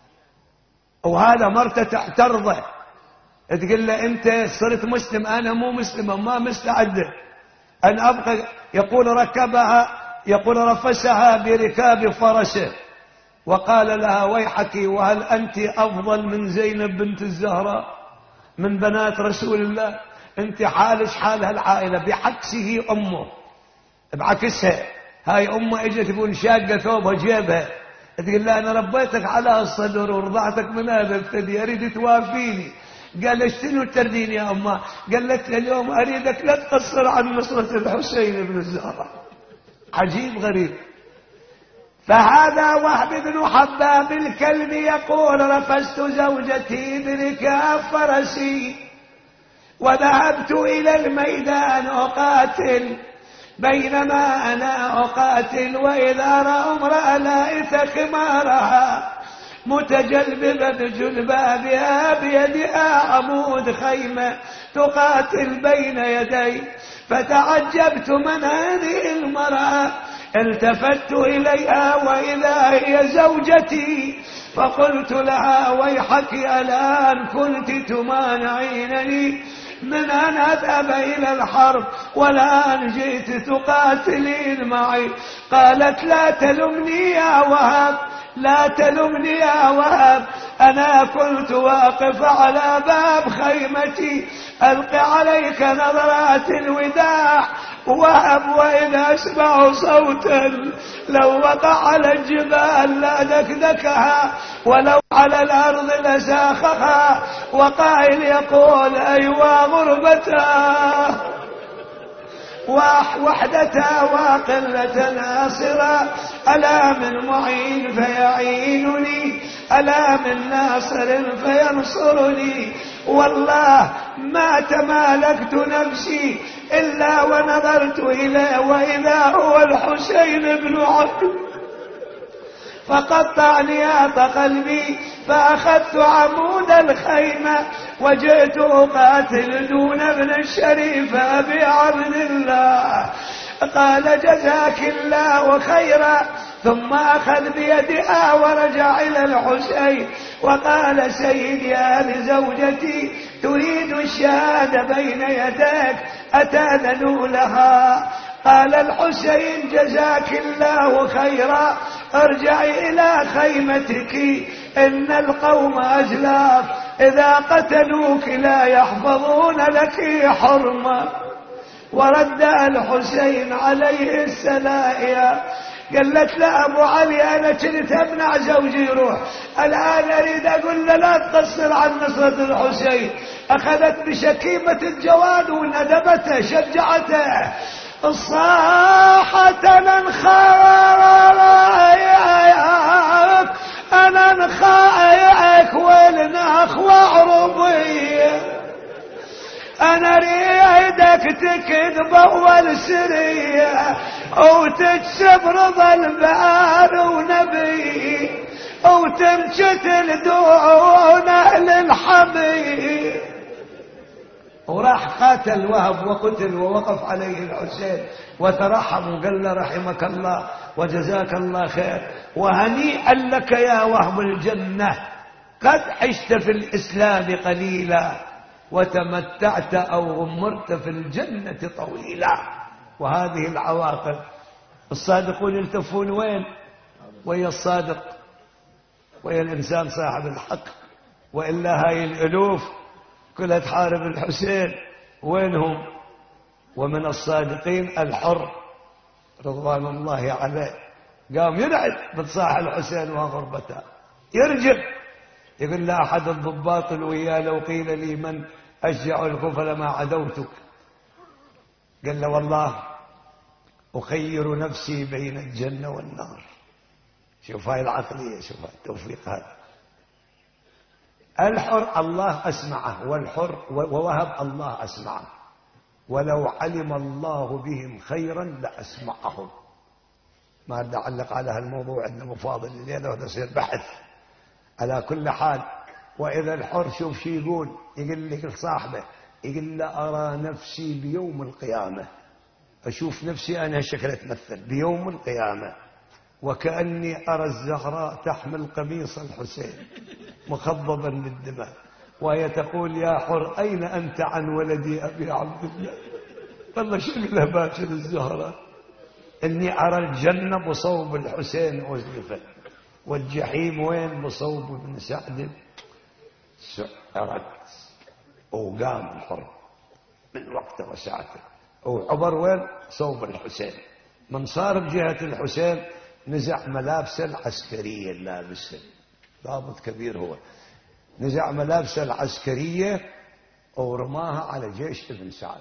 وهذا مرته تعترضه تقول له أنت صرت مسلم، أنا مو مسلمة ما مستعدة أن أبقى. يقول ركبها، يقول رفسها بركاب فرسه وقال لها ويحك، وهل أنت أفضل من زينب بنت الزهراء من بنات رسول الله؟ أنت حالش حال هالعائلة بعكسه أمه، بعكسها. هاي أمه اجت تقول شاقة ثوبها جيبها تقول لا أنا ربيتك على الصدر ورضعتك من هذا ابتدي أريد توافيني. قال شنو ترديني يا أمه؟ قالت له اليوم أريدك لا تقصر عن نصرة الحسين بن الزهراء. عجيب غريب. فهذا وهب بن حباب الكلب يقول رفست زوجتي بركاب فرسي وذهبت إلى الميدان أقاتل، بينما أنا أقاتل وإذا رأى امرأة لائث خمارها متجلببة بجلبابها بيدها عمود خيمة تقاتل بين يدي، فتعجبت من هذه المرأة، التفت إليها وإذا هي زوجتي، فقلت لها ويحك الآن كنت تمانعينني من أن أذهب إلى الحرب والآن جئت تقاتلين معي. قالت لا تلمني يا وهب، لا تلمني يا وهب، أنا كنت واقف على باب خيمتي ألقي عليك نظرات الوداع وهب، وإذا أسمع صوتا لو وقع على الجبال لدكدكها ولو على الأرض لساخها، وقائل يقول أيوا غربتا وحدتا وقلة ناصرا، ألا من معين فيعينني، ألا من ناصر فينصرني، والله ما تمالكت نفسي إلا ونظرت إليه وإذا هو الحسين بن علي، فقطع نياط قلبي فأخذت عمود الخيمة وجئت أقاتل دون ابن الشريف أبي عبد الله. قال جزاك الله خيرا، ثم أخذ بيدها ورجع إلى الحسين وقال سيدي آل زوجتي تريد الشهادة بين يديك أتأذن لها؟ قال الحسين جزاك الله خيرا، ارجعي إلى خيمتك إن القوم أزلاف إذا قتلوك لا يحفظون لك حرمة. ورد الحسين عليه السلام. قالت له أبو علي أنا كنت أمنع زوجي يروح، الآن أريد أقول له لا تقصر عن نصرة الحسين. أخذت بشكيمة الجواد وندبته شجعته، الصاحة أنا نخايك أنا نخايك والنخ وعربية، أنا ريدك تكذب أول سرية وتكسب رضا البار ونبي وتنشتل دون أهل الحبيب. وراح قاتل وهب وقتل ووقف عليه الحسين وترحم وقال له رحمك الله وجزاك الله خير وهنيئا لك يا وهب الجنة، قد عشت في الإسلام قليلا وتمتعت أو غمرت في الجنة طويلا. وهذه العواقب الصادقون يلتفون وين؟ ويا الصادق، ويا الإنسان صاحب الحق، وإلا هاي الألوف كلها تحارب الحسين وينهم؟ ومن الصادقين الحر رضوان الله عليه قام يرعد بتصاح الحسين وغربته، يرجع يقول لا أحد الضباط الويا لو قيل لي من أشجع الكفر ما عدوتك. قال له والله أخير نفسي بين الجنة والنار. شوف هاي العقلية، شوف هاي التوفيق هذا. الحر الله أسمعه، والحر ووهب الله أسمعه. ولو علم الله بهم خيرا لأسمعهم. ما بدي أعلق على هالموضوع، عندنا مفاضل الليلة وهذا يصير بحث. على كل حال، وإذا الحر شوف شي يقول، يقول لك صاحبه، يقول له أرى نفسي بيوم القيامة، أشوف نفسي أنا شكل تمثل بيوم القيامة، وكأني أرى الزهراء تحمل قميص الحسين مخضبا بالدماء، وهي تقول يا حر أين أنت عن ولدي أبي عبد الله؟ والله شكلها باشر الزهراء. إني أرى الجنة بصوب الحسين أزلفت، والجحيم وين؟ بصوب ابن سعد. سعرت وقام الحر من وقته وساعته، وعبر وين؟ صوب الحسين. من صار بجهة الحسين نزع ملابسه العسكرية اللابسه، ضابط كبير هو، نزع ملابسه العسكرية ورماها على جيش ابن سعد،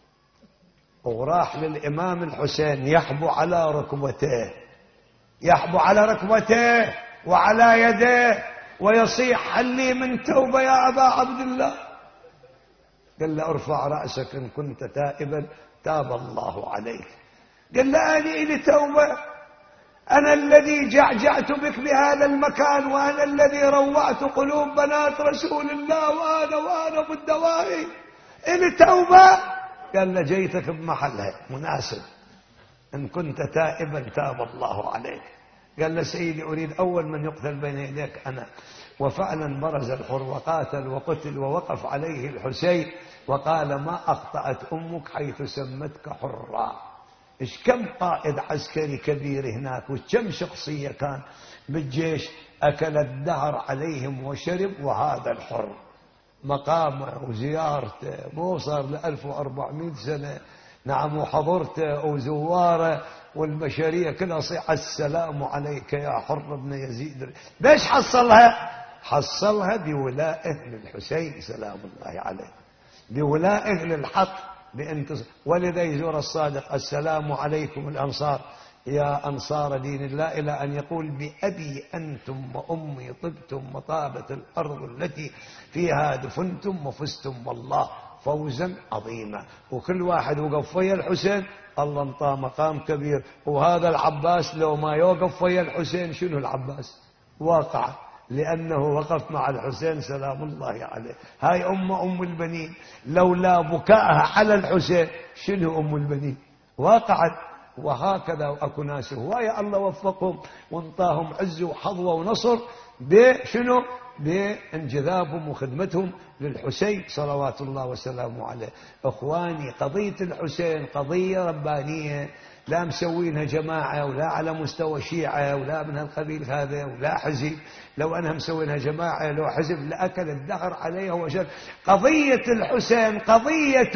وراح للإمام الحسين يحبو على ركبتيه، يحبو على ركبتيه وعلى يديه ويصيح هل لي من توبة يا أبا عبد الله؟ قال له ارفع رأسك إن كنت تائبا تاب الله عليك. قال له أنا إلي توبة، أنا الذي جعجعت بك بهذا المكان، وأنا الذي روعت قلوب بنات رسول الله، وأنا وأنا بالدوائي، إلي توبة؟ قال له جيتك بمحلها مناسب، إن كنت تائبا تاب الله عليك. قال له سيدي أريد أول من يقتل بين يديك أنا. وفعلا برز الحر وقاتل وقتل، ووقف عليه الحسين وقال ما أخطأت أمك حيث سمتك حرا. إيش كم قائد عسكري كبير هناك، وكم شخصية كان بالجيش أكل الدهر عليهم وشرب، وهذا الحر مقامه وزيارته مو صار لألف وأربعمائة سنة، نعم، وحضرته وزواره والبشرية كلها صيح السلام عليك يا حر بن يزيد. ليش حصلها؟ حصلها بولائه للحسين سلام الله عليه، بولائه للحق بانتصار. ولذا يزور الصادق السلام عليكم الأنصار يا أنصار دين الله، إلى أن يقول بأبي أنتم وأمي طبتم وطابت الأرض التي فيها دفنتم وفزتم والله فوزا عظيما. وكل واحد وقف ويا الحسين الله انطاه مقام كبير. وهذا العباس لو ما يوقف ويا الحسين شنو العباس؟ واقع، لأنه وقف مع الحسين سلام الله عليه. هاي أم أم البنين، لولا بكاءها على الحسين شنو أم البنين؟ واقعت. وهكذا أكو ناس هواية الله وفقهم وانطاهم عز وحظوة ونصر بشنو؟ بانجذابهم وخدمتهم للحسين صلوات الله وسلامه عليه. اخواني، قضية الحسين قضية ربانية، لا مسوينها جماعة ولا على مستوى شيعة ولا من هالقبيل هذا ولا حزب. لو أنها مسوينها جماعة لو حزب لأكل الدهر عليها وشر. قضية الحسين قضية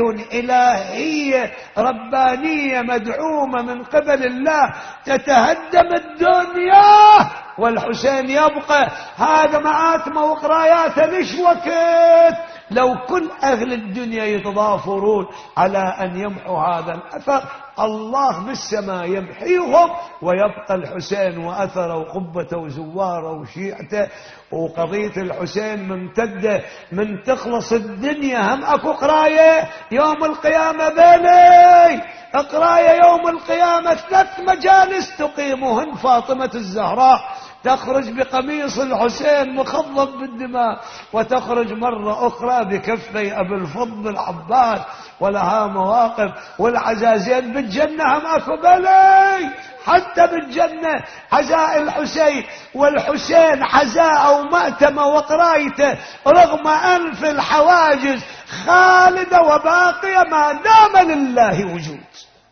إلهية ربانية مدعومة من قبل الله، تتهدم الدنيا والحسين يبقى. هذا مآتمه وقراياته ليش وقت لو كل أهل الدنيا يتضافرون على أن يمحوا هذا الأثر، الله بالسماء يمحيهم ويبقى الحسين وأثره وقبته وزواره وشيعته. وقضية الحسين ممتدة من تخلص الدنيا. هم أكو قراية يوم القيامة بيني، قراية يوم القيامة ثلاث مجالس تقيمهن فاطمة الزهراء، تخرج بقميص الحسين مخضب بالدماء، وتخرج مرة أخرى بكفي أبي الفضل العباس، ولها مواقف. والعزازين بالجنة هم أكو بلي، حتى بالجنة عزاء الحسين، والحسين عزاء ومأتمة وقرايته رغم أنف الحواجز خالدة وباقية ما دام لله وجود.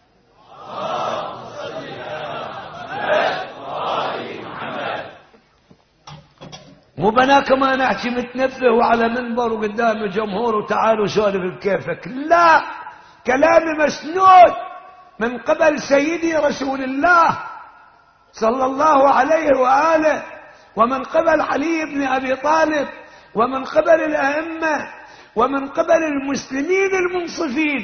مو بناك ما نحكي متنفه وعلى منبر وقدام الجمهور وتعالوا سولف بكيفك، لا، كلامي مسنود من قبل سيدي رسول الله صلى الله عليه وآله، ومن قبل علي بن أبي طالب، ومن قبل الأئمة، ومن قبل المسلمين المنصفين،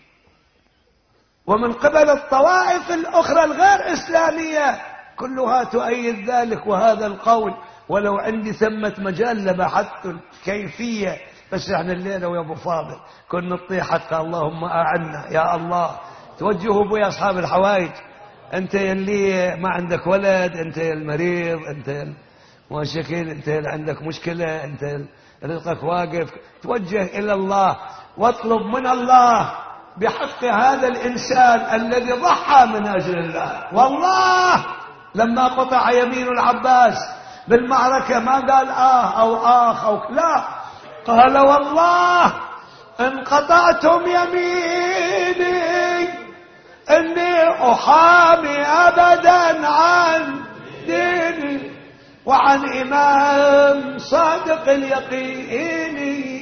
ومن قبل الطوائف الأخرى الغير إسلامية، كلها تؤيد ذلك وهذا القول. ولو عندي ثمة مجال لبحثت الكيفية بس احنا الليلة ويا ابو فاضل كنا نطيح حتى اللهم اعنا يا الله. توجهوا ابويا اصحاب الحوائج، انت اللي ما عندك ولد، انت المريض، انت المشكل، انت اللي عندك مشكلة، انت رزقك واقف، توجه الى الله واطلب من الله بحق هذا الانسان الذي ضحى من اجل الله. والله لما قطع يمين العباس بالمعركة ما قال آه أو آخ أو لا، قال والله إن قطعتم يميني إني أحامي أبدا عن ديني وعن إمام صادق اليقين.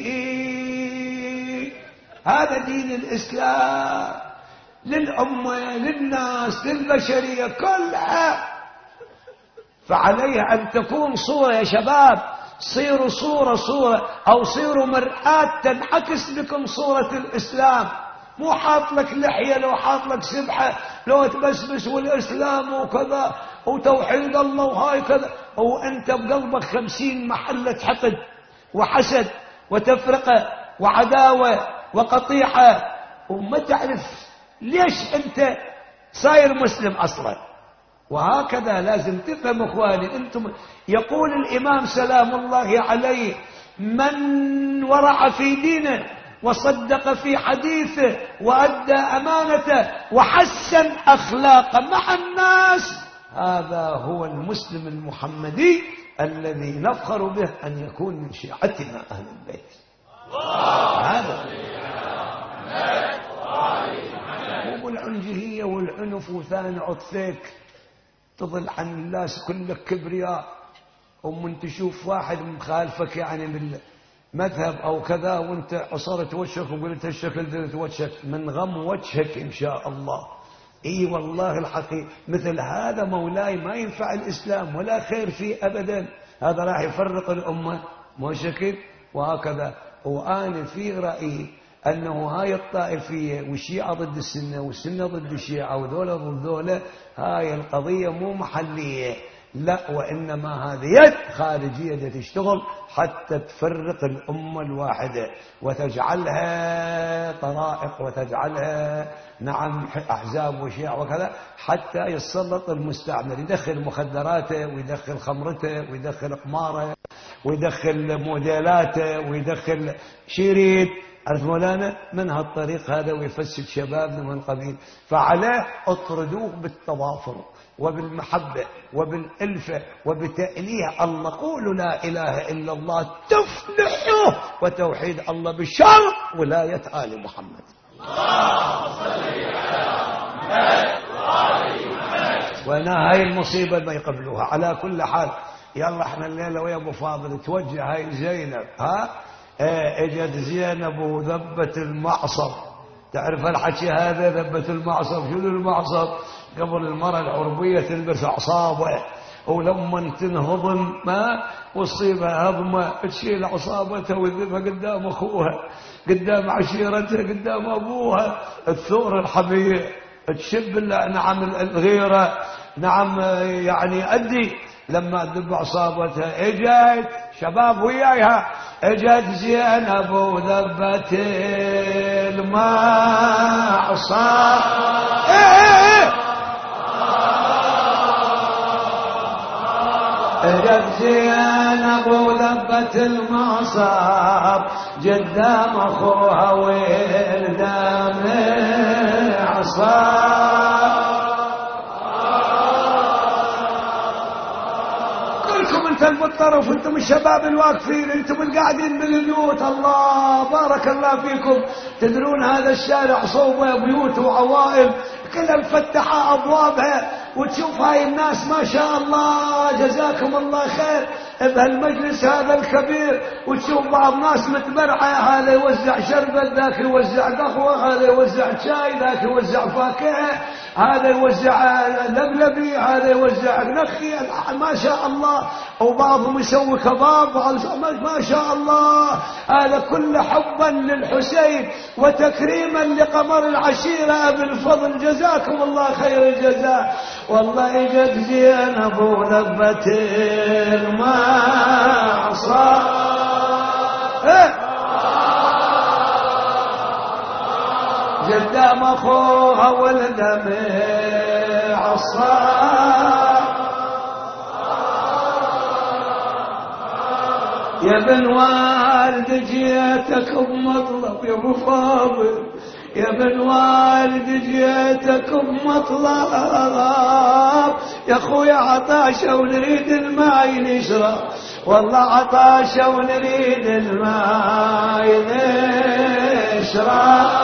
هذا دين الإسلام للأمة، للناس، للبشرية كلها. فعليه أن تكون صورة يا شباب، صيروا صورة صورة أو صيروا مرآة تنعكس لكم صورة الإسلام. مو حاط لك لحية لو حاط لك سبحة لو تبسبس والإسلام وكذا وتوحيد الله وهاي كذا، وأنت بقلبك خمسين محلة حقد وحسد وتفرقة وعداوة وقطيعة، وما تعرف ليش أنت صاير مسلم أصلا. وهكذا لازم تفهم اخواني انتم. يقول الامام سلام الله عليه: من ورع في دينه وصدق في حديثه وادى امانته وحسن اخلاقه مع الناس، هذا هو المسلم المحمدي الذي نفخر به ان يكون من شيعتنا اهل البيت. هذا مو العنجهيه والعنف وثاني عطفيك تظل عن الناس كلك كبرياء، ومن تشوف واحد مخالفك يعني بالمذهب او كذا وانت عصرت وجهك وقلت الشكل درت وجهك من غم وجهك ان شاء الله. اي والله الحقيقة مثل هذا مولاي ما ينفع الاسلام ولا خير فيه ابدا، هذا راح يفرق الامه مو شكل. وهكذا وانا في رايي أنه هاي الطائفية والشيعة ضد السنة والسنة ضد الشيعة وذولا ضد ذولا، هاي القضية مو محلية، لا، وإنما هذه يد خارجية تشتغل حتى تفرق الأمة الواحدة وتجعلها طرائق وتجعلها نعم أحزاب وشيع وكذا، حتى يتسلط المستعمر يدخل مخدراته ويدخل خمرته ويدخل قماره ويدخل موديلاته ويدخل شريط، عرف مولانا، من هالطريق هذا ويفسد شبابنا من القبيل. فعليه اطردوه بالتضافر وبالمحبة وبالألفة وبتأليه الله. قولوا لا إله إلا الله تفلحوا، وتوحيد الله بالشرع ولاية آل محمد. اللهم صل على محمد. وانا هاي المصيبة ما يقبلوها. على كل حال يلا احنا الليلة ويا ابو فاضل توجه هاي زينب. ها ايه اجت زينب وذبت المعصب. تعرف الحكي هذا ذبت المعصب؟ شنو المعصب؟ قبل المرأة العربية تلبس عصابة، ولما تنهضم ما وتصيبها هضمة تشيل عصابتها وتذبها قدام اخوها، قدام عشيرتها، قدام ابوها. الثور الحبيب تشب نعم الغيرة، نعم يعني أدي لما تذب عصابتها. اجت شباب وياها، اجت زينب وذبت المعصب. ايه اجت زينب وذبت المعصب قدام اخوها وقدام عصاب. كلكم انتم بالطرف، انتم الشباب الواقفين، انتم القاعدين بالبيوت، الله بارك الله فيكم. تدرون هذا الشارع صوبه بيوت وعوائل كلها مفتحة أبوابها، وتشوف هاي الناس ما شاء الله جزاكم الله خير بهالمجلس هذا الكبير، وتشوف بعض ناس متبرعة، هذا يوزع شربت، ذاك يوزع قهوة، هذا يوزع شاي، ذاك يوزع فاكهة، هذا يوزع لبلبي، هذا يوزع نخي، ما شاء الله. وبعضهم يسوي كباب ما شاء الله. هذا كله حبا للحسين وتكريما لقمر العشيرة أبي الفضل، جزاكم الله خير الجزاء. والله اجت زينب وذبت المعصب. قدام اخوها والدمع الصار يا بن والد جيتك بمطلب يا ابو فاضل يا بن والد جيتك بمطلب يا اخويا عطاشة ونريد الماي نشرب والله عطاشة ونريد الماي نشرب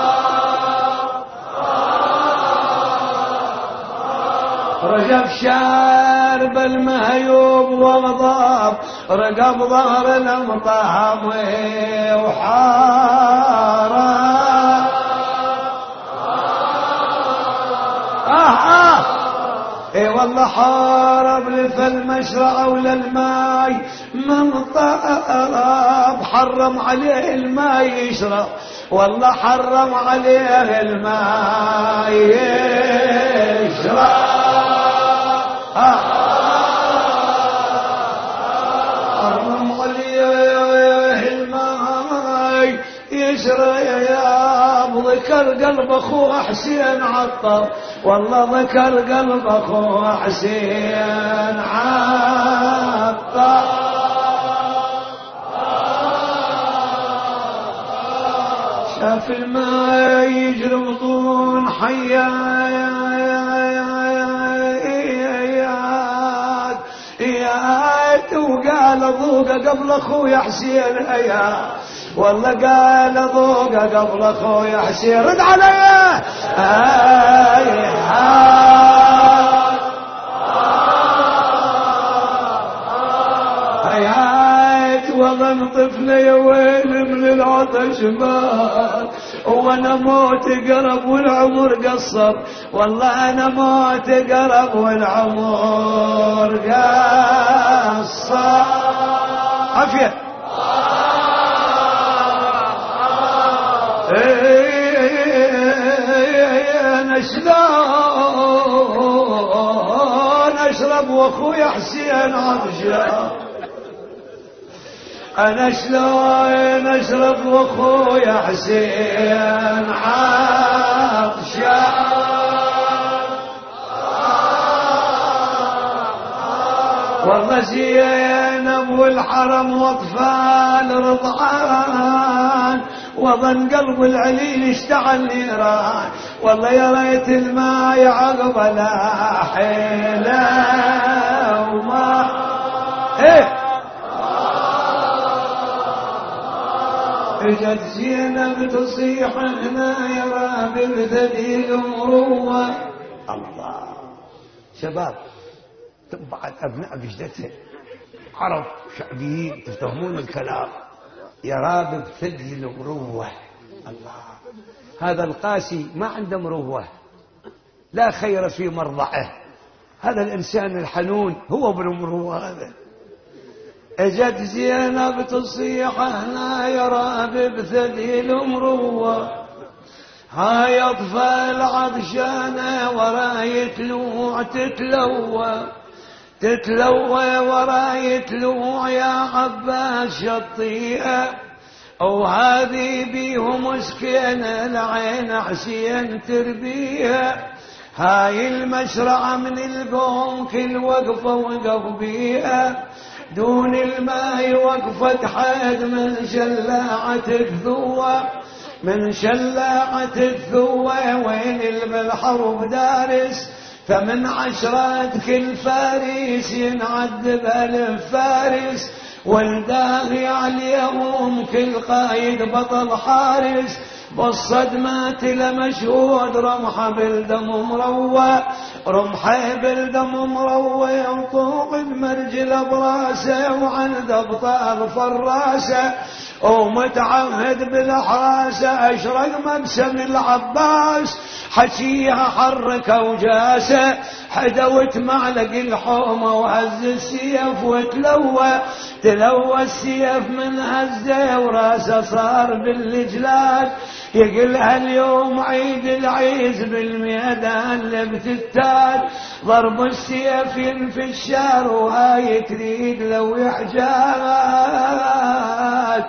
رجب شارب المهيوب وغضب رقب ظهر المطعم وحارة آه آه اي والله حارب لف المشرع وللماي من طاب حرم عليه الماي يشرب والله حرم عليه الماي يشرب حرم عليه الماي يشرب يا ابو ذكر قلب اخوه حسين عطر والله ذكر قلب اخوه حسين عطر شاف الماء يجري بطون حيات وقال ذوقه قبل اخويا حسين يا والله قال ذوقه قبل اخويا حسين رد علي حيات وظن طفلي وين من العطش مات وانا موت قرب والعمر قصر والله انا موت قرب والعمر قصر عافيه انا شلون اشرب واخويا حسين عطشان انا شلون اشرب واخويا حسين عطشان والله زينب والحرم واطفال رضعان وظن قلب العليل اشتعل نيران والله يا ريت الماء عقب لا حيله وما ايه اجت زينب تصيح هنا يا راب الذليل مروه الله شباب بعد ابناء بجدتها عرب شعبيين تفهمون الكلام يا راب ثدي المروه الله هذا القاسي ما عنده مروه لا خير في مرضعه هذا الانسان الحنون هو ابن مروه هذا اجت زينب تصيح هنا يا راب بثدي المروه هاي اطفال عطشانه وراي تلوع تتلوى تتلوى وراي تلوع يا عباس شطيئه وهذه بيهم مسكينه العين حسين تربيها هاي المشرعه من القوم كل وقفه وقف بيها دون الماء وقفت حد من شلاعه الذوى من شلاعه الذوى وين بالحرب دارس فمن عشرات كل فارس ينعد بألف فارس والداغي عليهم كل قايد بطل حارس بالصدمات لمشهود رمحه بالدم مروى رمحه بالدم مروى ينطوق المرجل براسه وعند ابطال فراسه ومتعهد بالحراسه اشرق مبسم العباس حشيها حرك وجاسه حدوت معلق الحومه وهز السيف وتلوى تلوى السيف من هزه وراسه صار بالجلاد يقلها اليوم عيد العيز بالميدان لبتتاد ضرب السيف ينفي الشار وهاي تريد لو يحجاد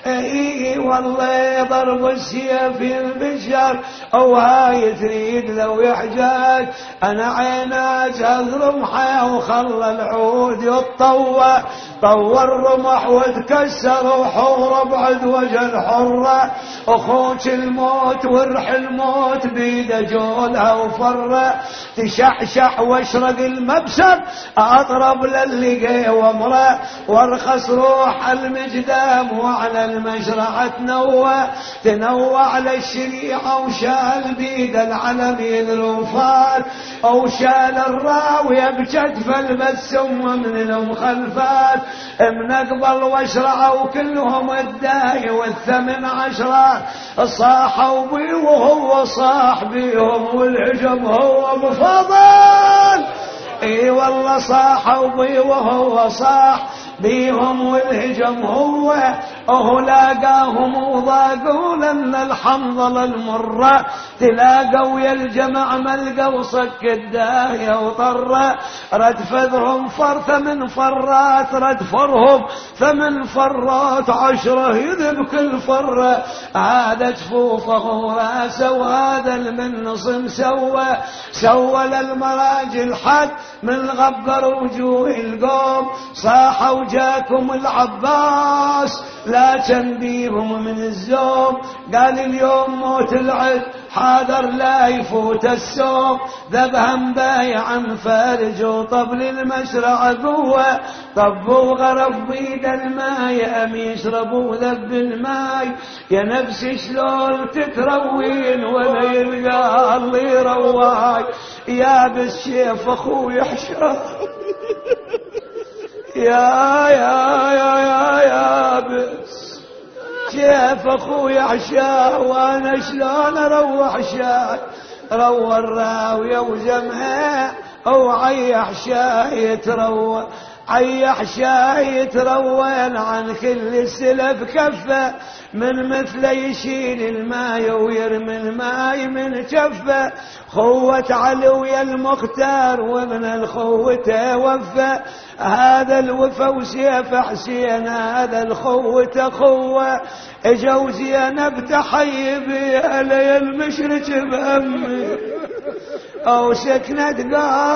اي والله ضرب السيف ينبشر وهاي تريد لو يحجاج انا عيناك اضرمحه وخلى العود يتطوع طور رمح وتكسر وحور بعد وجه الحرة اخوك الموت ورح الموت بيده جولها وفره تشحشح واشرق المبسم اطرب للقي وامره وارخص روح المجدام وعلى المشرعة تنوع تنوع للشريعة وشال بيد العلمي الرفات او شال الراوية بكتف البسم من المخلفات من اقبل واشرع وكلهم الداي والثمن عشرة صاحوا بي وهو صاح بيهم والعجب هو مفضل اي والله صاحوا بي وهو صاح بيهم والهجم هو اهو لاقاهم وضاقوا لان الحنظل المرة تلاقوا يا الجمع ملقوا صك الداهية وطرة رد فذرهم فر ثمن فرات رد فرهم ثمن فرات عشرة يذب كل فرة هذا جفوفه وراسه وهذا المن صم سوى سوى للمراجل حد من غبر وجوه القوم صاحوا جاكم العباس لا تنبيهم من الزوم قال اليوم موت العد حاضر لا يفوت السوم ذبهم بايعا فارج وطبل المشرع قوة طبوا غرف بيد الماء أم يشربوا ذب الماء يا نفسي شلون تتروين ولا يلقى اللي رواي يا بالشيف اخوي حشر يا يا يا يا يا بس كيف اخوي عشاء وانا شلون اروح شاي روى الراوية وجمعه او عيح شاي يتروى عيح شاي يتروين عن كل السلف كفه من مثل يشيل الماء ويرمي الماء من كفه خوة علوي المختار ومن الخوة وفى هذا الوفا وسيف حسين هذا الخوة خوة اجوا زينب تحي بيها لي المشرك بأمي او سكنت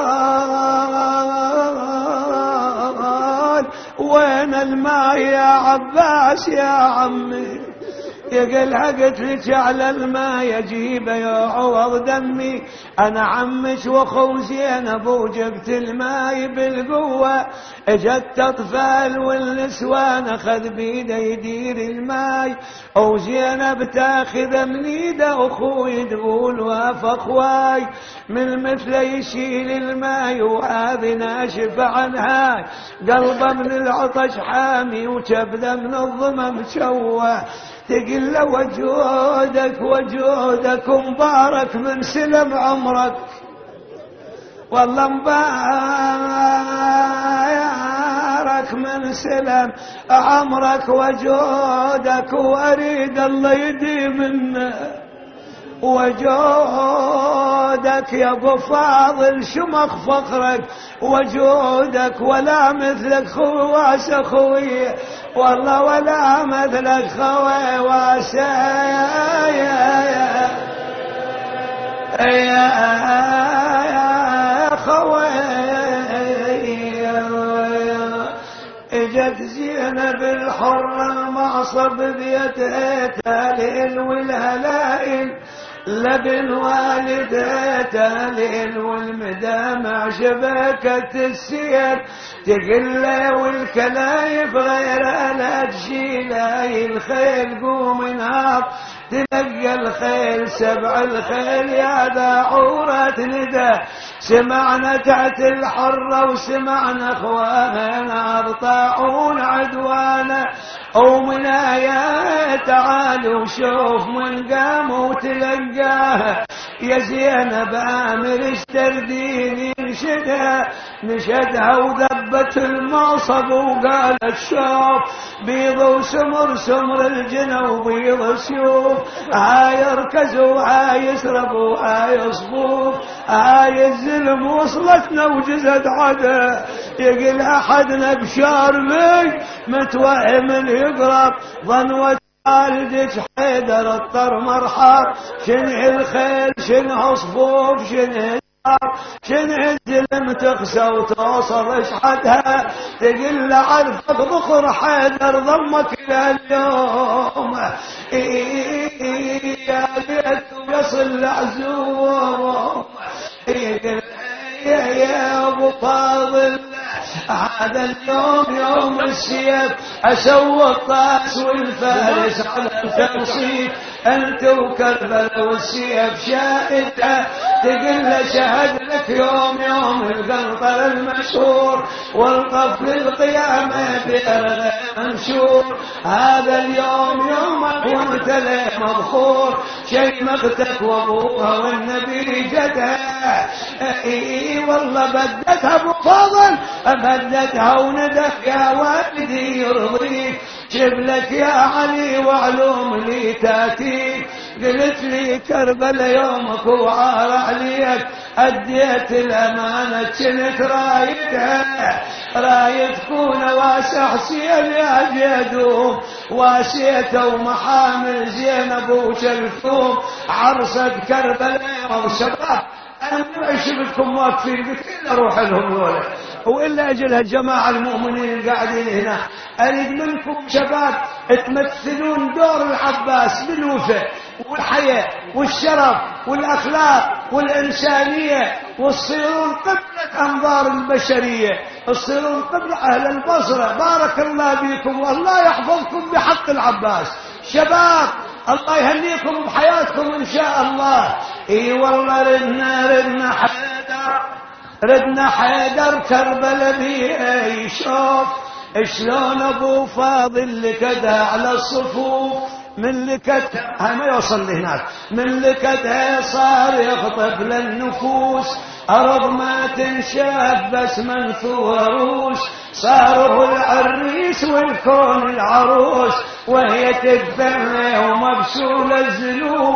قال وين الماء يا عباس يا عمي يقل قلت لك على الماء يجيب يا عوض دمي انا عمش واخو زينب وجبت الماء بالقوة اجت اطفال والنسوان اخذ بيده يدير الماء او زينب تاخذ من ايده اخوي تقول واف اخواي من مثل يشيل الماء وهذه ناشف عنها قلبه من العطش حامي وكبده من الظما مشوه تقل وجودك وجودك مبارك من سلم عمرك والله مبارك من سلم عمرك وجودك واريد الله يديم منه وجودك يا ابو فاضل شمخ فقرك وجودك ولا مثلك خواس اخوي والله ولا مثلك خوي واسع يا يا يا يا خوي اجت زينب الحر المعصب بيدها تالين والهلائل لبن والدتها ليل والمدامع شبكة السير تقل والكلايف غير لا تشيلها الخيل قوم نهار تلقى الخيل سبع الخيل يا داعورة ندى سمعنا تحت الحرة وسمعنا اخوانا اضطاعون عدوانا ومن آيات تعالوا شوف من قام وتلقاها يا زينب آمر اشترديني نشدها نشدها وذبت المعصب وقالت شوف بيض وسمر سمر الجنة وبيض سيوف هاي يركزوا هاي يسربوا هاي يصفوف هاي الزلم وصلتنا وجزت عدا يقل أحدنا بشار بي متوهم يقرب ظنوة والدك حيدر الطر مرحب، شنع الخيل شنع صفوف شنع شنع الزلم تخسى وتوصل اشحدها، تقل عرفك بخر حيدر ضمك لليوم. يا ليت يصل العزوم يا ابو فاضل، هذا اليوم يوم السيف، اسوى الطاس والفارس على التنصيب، انت وكربلاء والسيف شاهدها، تقل شهد لك يوم يوم القنطر المشهور، والقف للقيامة بأرغى منشور. هذا اليوم يومك وانت ليه مبخور، شيمختك وابوها والنبي جدها. اي والله بدتها ابو فاضل، بدتها وندك يا والدي يرضيك، جبلك يا علي وعلوم لي تاتيك، قلت لي كربلاء يومك وعار عليك، أديت الأمانة كنت رايدها، رايد تكون واسع سيل يا جدوم، واسيته ومحامل زينب وشلثوم، عرصة كربلاء وشباب. أنا ما شفتكم واقفين قلت إلا روح لهم ذولا، وإلا أجل هالجماعة المؤمنين القاعدين هنا، أريد منكم شباب تمثلون دور العباس بالوفاء والحياة والشرف والأخلاق والإنسانية، وتصيرون قبلة أنظار البشرية، تصيرون قبلة أهل البصرة. بارك الله بكم والله يحفظكم بحق العباس. شباب الله يهنيكم بحياتكم إن شاء الله. اي والله ردنا ردنا حيدر، ردنا حيدر كربلاء بيه يشوف شلون ابو فاضل لكدها على الصفوف، من لكدها هاي ما يوصل لهناك، من لكدها صار يخطف للنفوس، أرض ما تنشاف بس منثور روس، صاروا العريس والكون العروس، وهي تدفن ومبسولة الزلوف،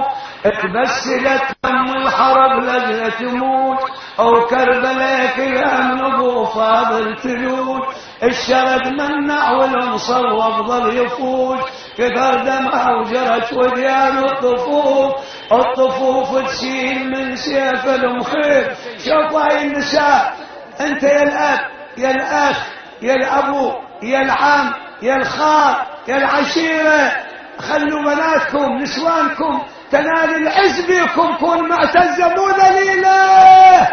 تبسلت دم الحرب لجل تموت، او كربلاء كلام ابو فاضل تلوت، الشرد منع والمصوب ظل يفوت، كثر دمها وجرت وديان الطفوف، الطفوف تشيل من سيف المخيف. شوفوا هاي النساء، انت يا الاب يا الاخ يا الابو يا العم يا الخال يا العشيرة، خلوا بناتكم نسوانكم تنال العز بكم، كون معتزة مو ذليلة،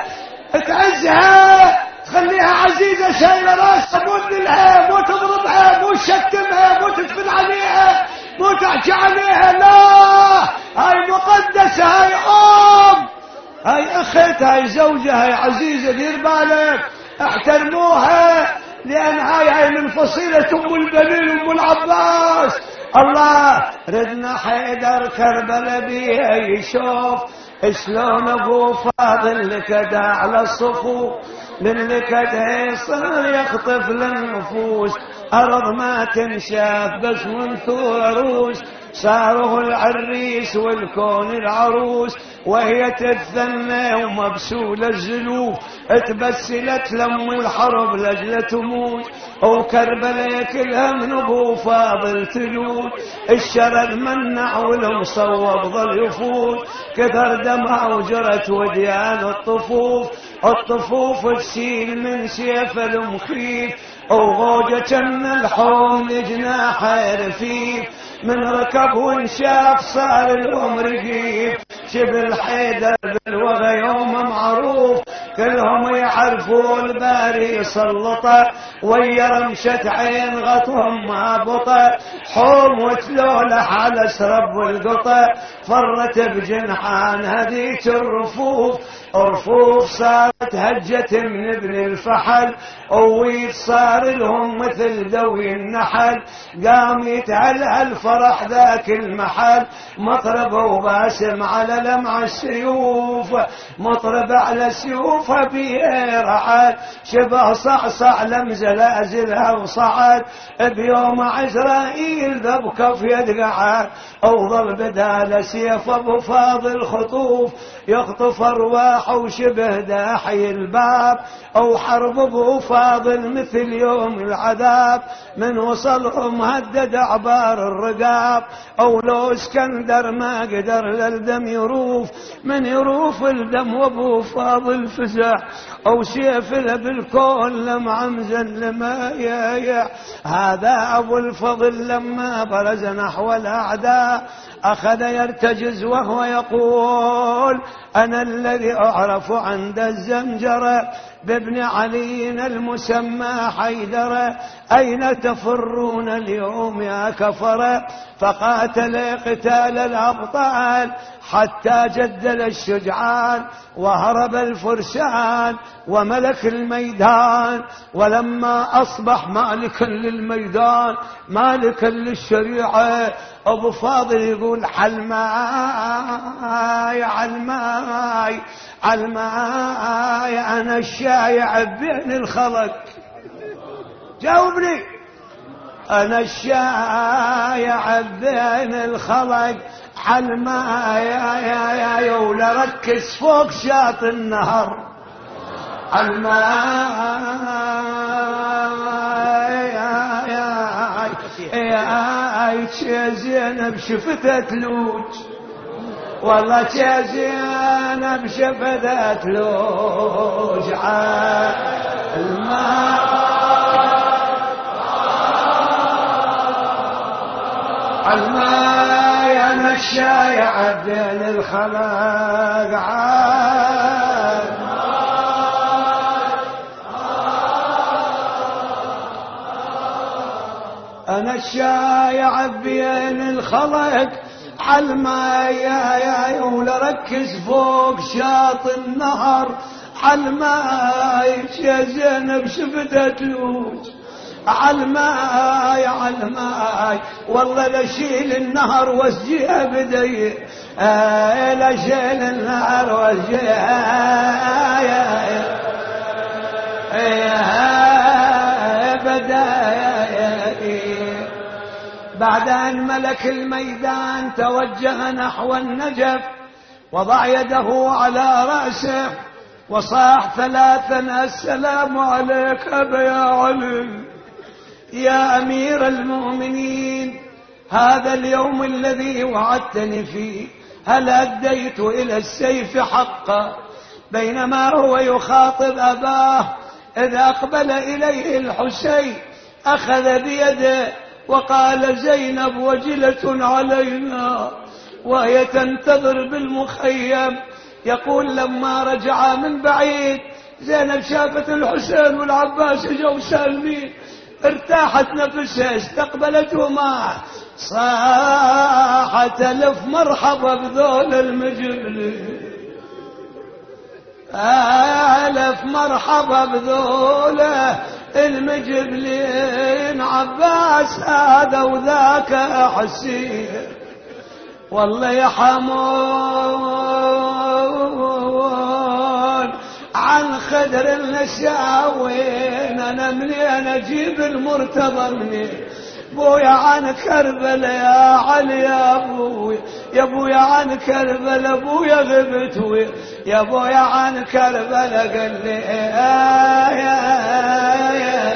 تعزها تخليها عزيزة شايلة راسها، مو تذلها مو تضربها مو تشتمها مو تدفن عليها مو تحكي عليها، لا هاي مقدسة، هاي ام، هاي اخت، هاي زوجة، هاي عزيزة، دير بالك احترموها، لان هاي هاي من فصيلة ام البنين ام العباس. الله ردنا حيدر كربلاء بيه يشوف شلون ابو فاضل لكدا على الصفوف، من لكدا صار يخطف للنفوس، ارض ما تنشاف بس منثور روس، صاره العريس والكون العروس، وهي تتثنى ومبسولة الزلوف، اتبسلت لم الحرب لجل تموت، وكربلاء كلها من ابو فاضل تلوت، الشرد منع والمصوب ظل يفوت، كثر دمها وجرت وديان الطفوف، الطفوف تسيل من سيف المخيف، وغوجة من الحوم لجناح رفيف، من ركب وانشاف صار الامر رقيب، شبل حيدر بالوغى يوم معروف، كلهم يعرفوا الباري سلطه، ويا رمشة عين غطهم ما بطا، حوم وتلولح على سرب والقطا، فرت بجنحان هذيك الرفوف، رفوف صارت هجة من ابن الفحل، ويت صار لهم مثل دوي النحل، قام يتعلى الفرح ذاك المحل، مطرب وباسم على لمع السيوف، مطرب على السيوف بيه رحل، شبه صعصع لمزة سلاسلها وصعد بيوم عزرائيل ذا بكف يد قعد أوظل بدال سيف أبو فاضل خطوف يخطف أرواح وشبه داحي الباب أو حرب أبو فاضل مثل يوم العذاب من وصلهم هدد أعبار الرقاب أو لو اسكندر ما قدر للدم يروف من يروف الدم وأبو فاضل فزع أو سيف له بالكون لمع مزل ما يايع هذا أبو الفضل لما برز نحو الأعداء أخذ يرتجز وهو يقول أنا الذي أعرف عند الزمجرة بابن علي المسمى حيدر أين تفرون اليوم يا كفر فقاتل قتال الأبطال حتى جدل الشجعان وهرب الفرسان وملك الميدان ولما أصبح مالكا للميدان مالكا للشريعة أبو فاضل يقول حلماي علماي علماي أنا الشايع بين الخلق جاوبني أنا الشايع بين الخلق حلماي يا يا يا ولا ركز فوق شاط النهر حلماي يا يا يا زينب شفتها تلوج والله يا زينب شفتها تلوج الماء أنا الشايع بين الخلق عاد أنا الشايع بين الخلق حلماء يا يا ولا ركز فوق شاط النهر حلماء يا زينب شفتها تلوج علماي علماي والله لشيل النهر واسجيها بدي آه لشيل النهر واسجيها بداية بعد أن ملك الميدان توجه نحو النجف وضع يده على رأسه وصاح ثلاثا السلام عليك أبا يا علي يا أمير المؤمنين هذا اليوم الذي وعدتني فيه هل أديت إلى السيف حقا بينما هو يخاطب أباه إذ أقبل إليه الحسين أخذ بيده وقال زينب وجلة علينا وهي تنتظر بالمخيم يقول لما رجع من بعيد زينب شافت الحسين والعباس جو سالمين ارتاحت نفسها استقبلتهما صاحت ألف مرحبا بذول المجبلين ألف مرحبا بذول المجبلين عباس هذا وذاك حسين والله يا حمون عن خدر النساوين انا منين اجيب المرتضى منين بويا عن كربلاء يا علي يا ابوي يا بويا عن كربلاء ابويا غبت يا بويا عن كربلاء قال لي يا يا يا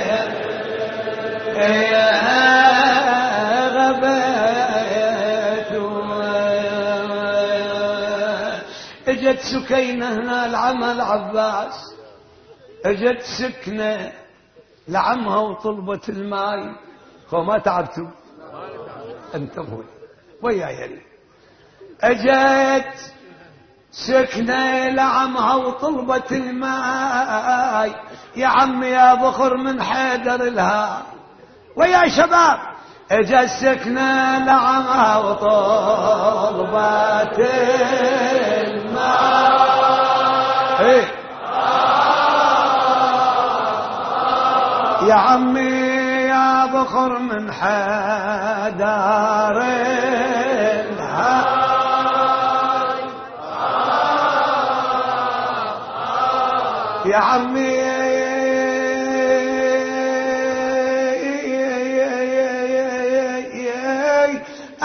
يا غبت اجت سكينة هنا العمل عباس اجت سكنة لعمها وطلبت الماي وما تعبتوا انتبهوا ويا يلي اجت سكنة لعمها وطلبت الماي يا عمي يا بخر من حيدر الها ويا شباب اجت سكنة لعمها وطلبت الماي يا عمي يا بخر من حيدر الها يا عمي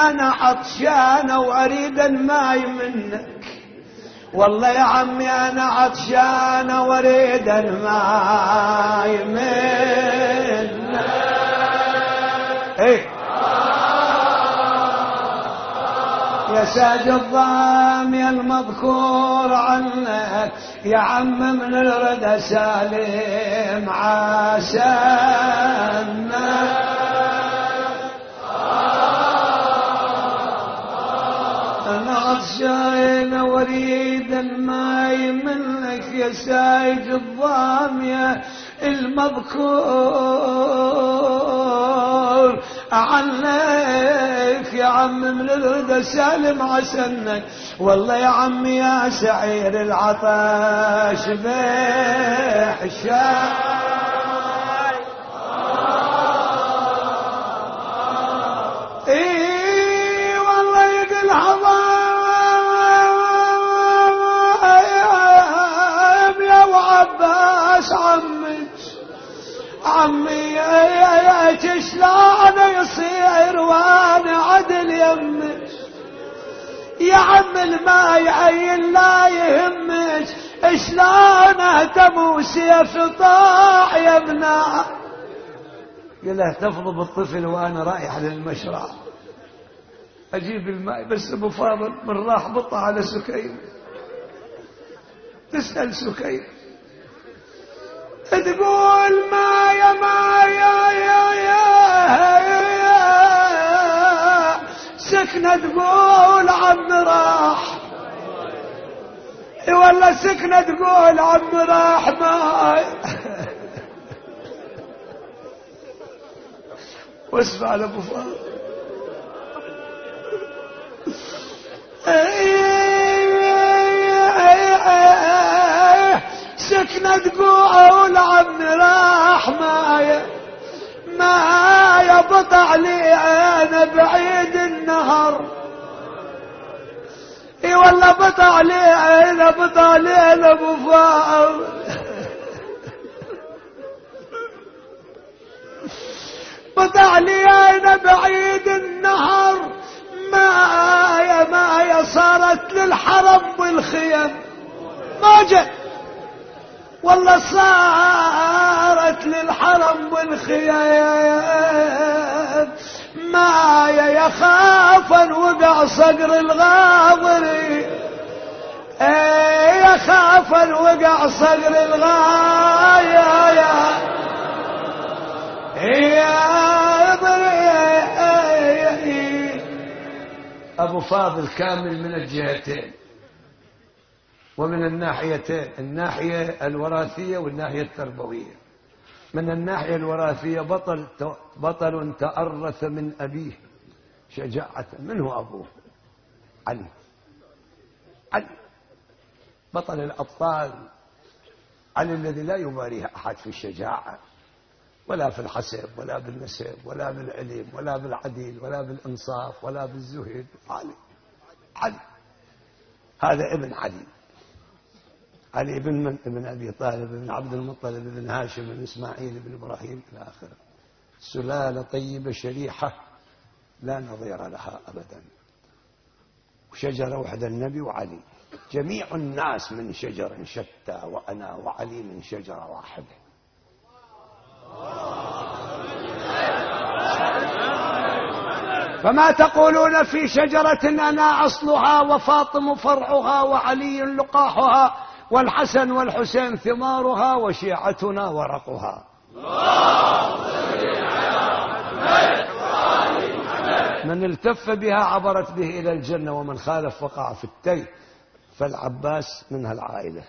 أنا عطشانة وأريد الماي منك. والله يا عمي أنا عطشانة وأريد الماي منك. إيه يا ساج الضامي المذكور عنك يا عم من الردى سالم عسانا. أنا عطشانة وأريد الماي منك يا ساج الضامية المذكور عنك يا عم من الردى سالم عسنك. والله يا عم يا سعير العطش بحشاي. اي والله يقل حضام يا وعباس عمك عمي يا شلون يصير وانا عدل يمك يا عم الماي عين لا يهمك شلون اهتم سيف طاح يا ابناء. قال له تفضل بالطفل وانا رايح للمشرع اجيب الماء بس ابو فاضل من راح بطه على سكين. تسال سكين تقول ما يا ما يا يا يا سكنة تقول عم راح ولا سكنة تقول عم راح ما واسمع لابو فاضل سكنة تقول عم راح مايا مايا بطع لي انا بعيد النهر. اي والله بطع لي انا بطع لي انا ابو فاضل بطع لي انا بعيد النهر. مايا مايا صارت للحرم والخيم ما جت والله صارت للحرم والخيام. ما يخافا وقع صقر الغاضري يخافا وقع صقر الغايا يا ابو فاضل كامل من الجهتين ومن الناحيتين، الناحية الوراثية والناحية التربوية. من الناحية الوراثية بطل بطل تأرث من أبيه شجاعة. من هو أبوه؟ علي. علي بطل الأبطال، علي الذي لا يباريه أحد في الشجاعة ولا في الحسب ولا بالنسب ولا بالعلم ولا بالعدل ولا بالإنصاف ولا بالزهد. علي علي هذا ابن علي. علي بن من ابن أبي طالب بن عبد المطلب بن هاشم بن إسماعيل بن إبراهيم إلى آخره. سلالة طيبة شريحة لا نظير لها أبدا. وشجرة وحدة النبي وعلي. جميع الناس من شجر شتى وأنا وعلي من شجرة واحدة. فما تقولون في شجرة أنا أصلها وفاطم فرعها وعلي لقاحها والحسن والحسين ثمارها وشيعتنا ورقها. من التف بها عبرت به إلى الجنة ومن خالف وقع في التي. فالعباس منها العائلة.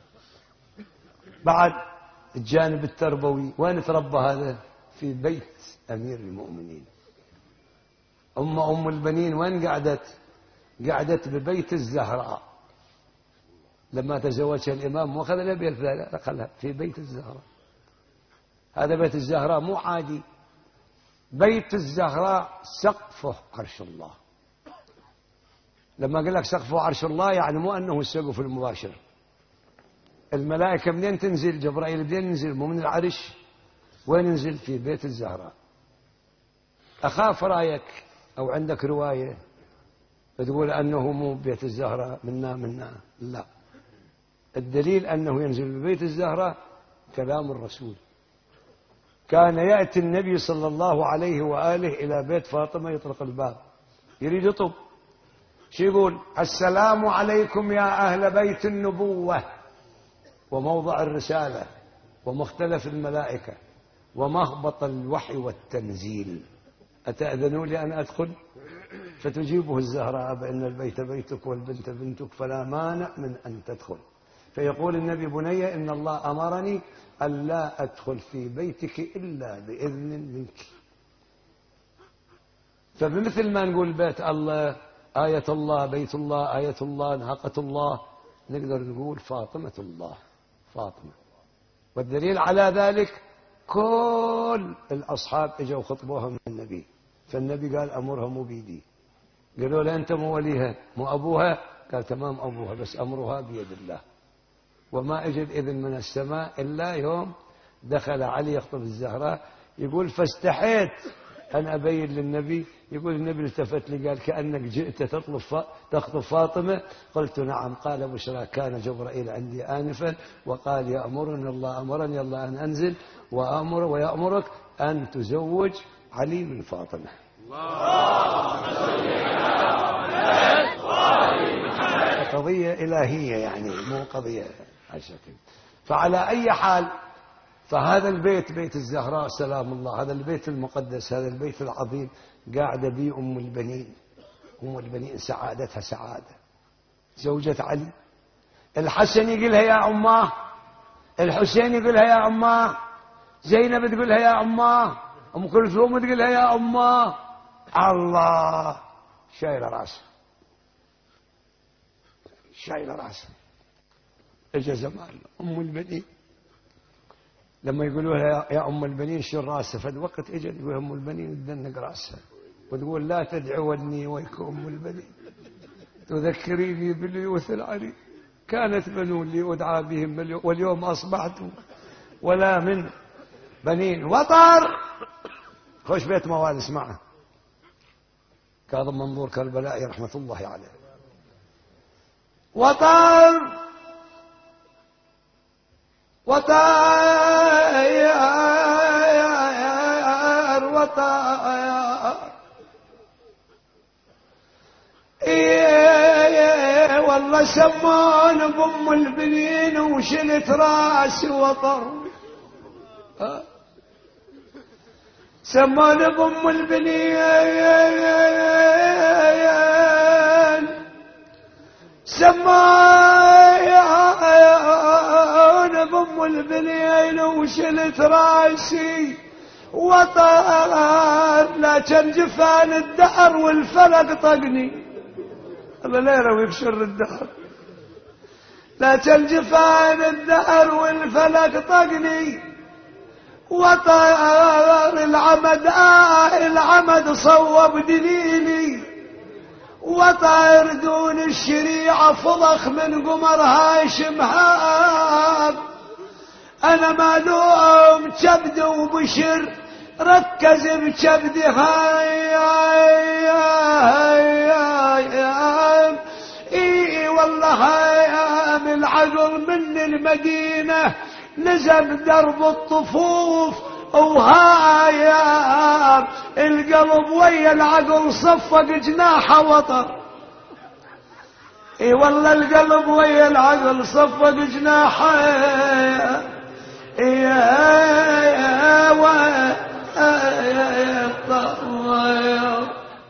بعد الجانب التربوي وين تربى هذا؟ في بيت أمير المؤمنين. أم أم البنين وين قعدت؟ قعدت ببيت الزهراء. لما تزوجها الإمام وأخذ الأبي الثالث دخلها في بيت الزهراء. هذا بيت الزهراء مو عادي. بيت الزهراء سقفه عرش الله. لما قال لك سقفه عرش الله يعني مو أنه السقف المباشر. الملائكة منين تنزل؟ جبرائيل منين ينزل؟ مو من العرش. وين ينزل؟ في بيت الزهراء. أخاف رأيك أو عندك رواية تقول أنه مو ببيت الزهرة منا منا، لا، الدليل أنه ينزل ببيت الزهرة كلام الرسول. كان يأتي النبي صلى الله عليه وآله إلى بيت فاطمة يطرق الباب يريد يطب، شو يقول؟ السلام عليكم يا أهل بيت النبوة وموضع الرسالة ومختلف الملائكة ومهبط الوحي والتنزيل، أتأذنوا لي أن أدخل؟ فتجيبه الزهراء بأن البيت بيتك والبنت بنتك فلا مانع من أن تدخل. فيقول النبي بني إن الله أمرني أن لا أدخل في بيتك إلا بإذن منك. فبمثل ما نقول بيت الله، آية الله، بيت الله، آية الله، ناقة الله، نقدر نقول فاطمة الله، فاطمة. والدليل على ذلك كل الأصحاب اجوا خطبوها من النبي، فالنبي قال أمرها مو بيدي. قالوا له أنت مو وليها مو أبوها؟ قال تمام أبوها بس أمرها بيد الله. وما اجد إذن من السماء إلا يوم دخل علي يخطب الزهراء، يقول فاستحيت أن أبين للنبي، يقول النبي التفت لي قال كأنك جئت تطلب تخطب فاطمة؟ قلت نعم. قال بشرى كان جبرائيل عندي آنفا وقال يأمرني الله أمرني الله أن أنزل وأمر ويأمرك أن تزوج علي من فاطمة. قضية إلهية يعني مو قضية عشان. فعلى أي حال فهذا البيت بيت الزهراء سلام الله، هذا البيت المقدس، هذا البيت العظيم قاعدة به أم البنين. أم البنين سعادتها سعادة، زوجة علي. الحسن يقولها يا أماه، الحسين يقولها يا أماه، زينب تقولها يا أماه، أم كلثوم تقولها يا أماه. الله شايلة راسه، شايلة راسه. اجى زمان أم البنين لما يقولوا لها يا أم البنين شو راسها، فد وقت اجى يقول أم البنين تدنق راسها وتقول لا تدعوني ويك أم البنين تذكريني بالليوث العري، كانت بنون لي أدعى بهم واليوم أصبحت ولا من بنين. وطر خوش بيت موال اسمعه كاظم منظور كربلاء رحمة الله عليه. وطر وطاير وطاير إيه والله سمون بأم البنين وشلت راسي وطر، سمون بأم البنين سمون بأم البنين وشلت راسي وطار، لكن جفان الدهر والفلق طقني. الله لا يروي بشر الدهر، لكن جفان الدهر والفلق طقني وطار. العمد آه العمد صوب دليلي وطار دون الشريعة فضخ من قمر هاشم هاب. أنا مالوم كبد وبشر ركز بكبدي هاي هاي هاي هاي إي والله هاي من العقل من المدينة نزل درب الطفوف وهاي القلب ويا العقل صفق جناحه وطر. اي والله القلب ويا العقل صفق جناحه يا ويا.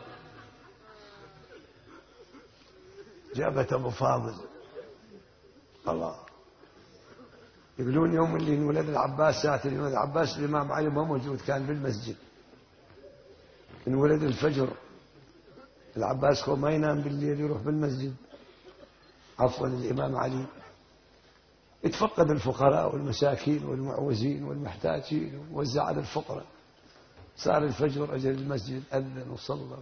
جابت ابو فاضل الله يقولون يوم اللي انولد العباس ساعة اللي انولد العباس الإمام علي ما موجود كان بالمسجد، انولد الفجر العباس هو ما ينام بالليل يروح بالمسجد، عفوا الإمام علي يتفقد الفقراء والمساكين والمعوزين والمحتاجين ووزع على الفقراء. صار الفجر أجل المسجد أذن وصلى،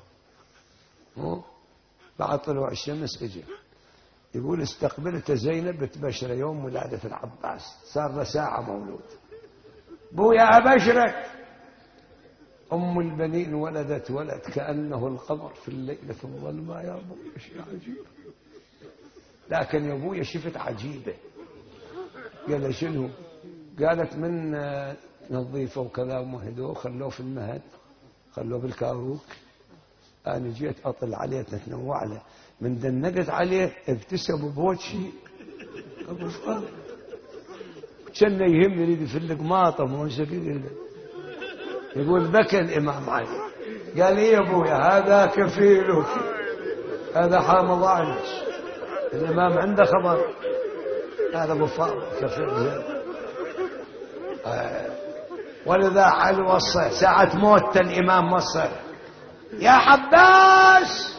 بعد طلوع الشمس اجى يقول استقبلت زينب بتبشر يوم ولادة العباس، صار له ساعة مولود. بو يا أبشرك أم البنين ولدت ولد كأنه القمر في الليلة الظلماء. يا أبوي شيء عجيب. لكن يا أبوي شفت عجيبة. قال شنو؟ قالت من نظيفه وكذا ومهدوه خلوه في المهد، خلوه بالكاروك. أنا جيت أطل عليه تتنوع له، من دنقت عليه ابتسم بوجهي أبو فاضل، كان يهمني يريد يفلق ماطم وشكل. يقول بكى الإمام علي قال إيه يا أبويا هذا كفيله، هذا حامض عنك. الإمام عنده خبر، هذا أبو فاضل كفيله. آه. ولذا علي وصى ساعة موت الإمام وصى يا عباس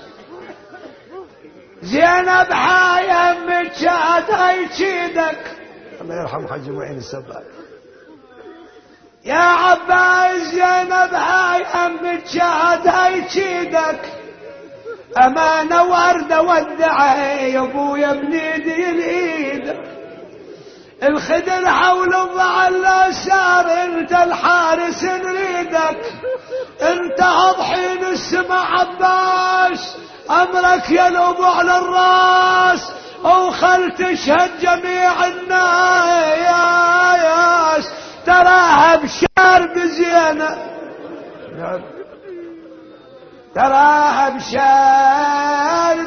زينب هاي أمك شاد هاي تشيدك. الله يرحم حج معين السباك. يا عباس زينب هاي أمك شاد هاي تشيدك، أمانة وردة ودعي يا أبويا بنيدي الإيدك. الخدر حول الضعل صار انت الحارس نريدك، انت اضحين السماء عباس امرك يلوب على الراس، وخل تشهد جميع الناس تراها بشار بزينة، تراها بشار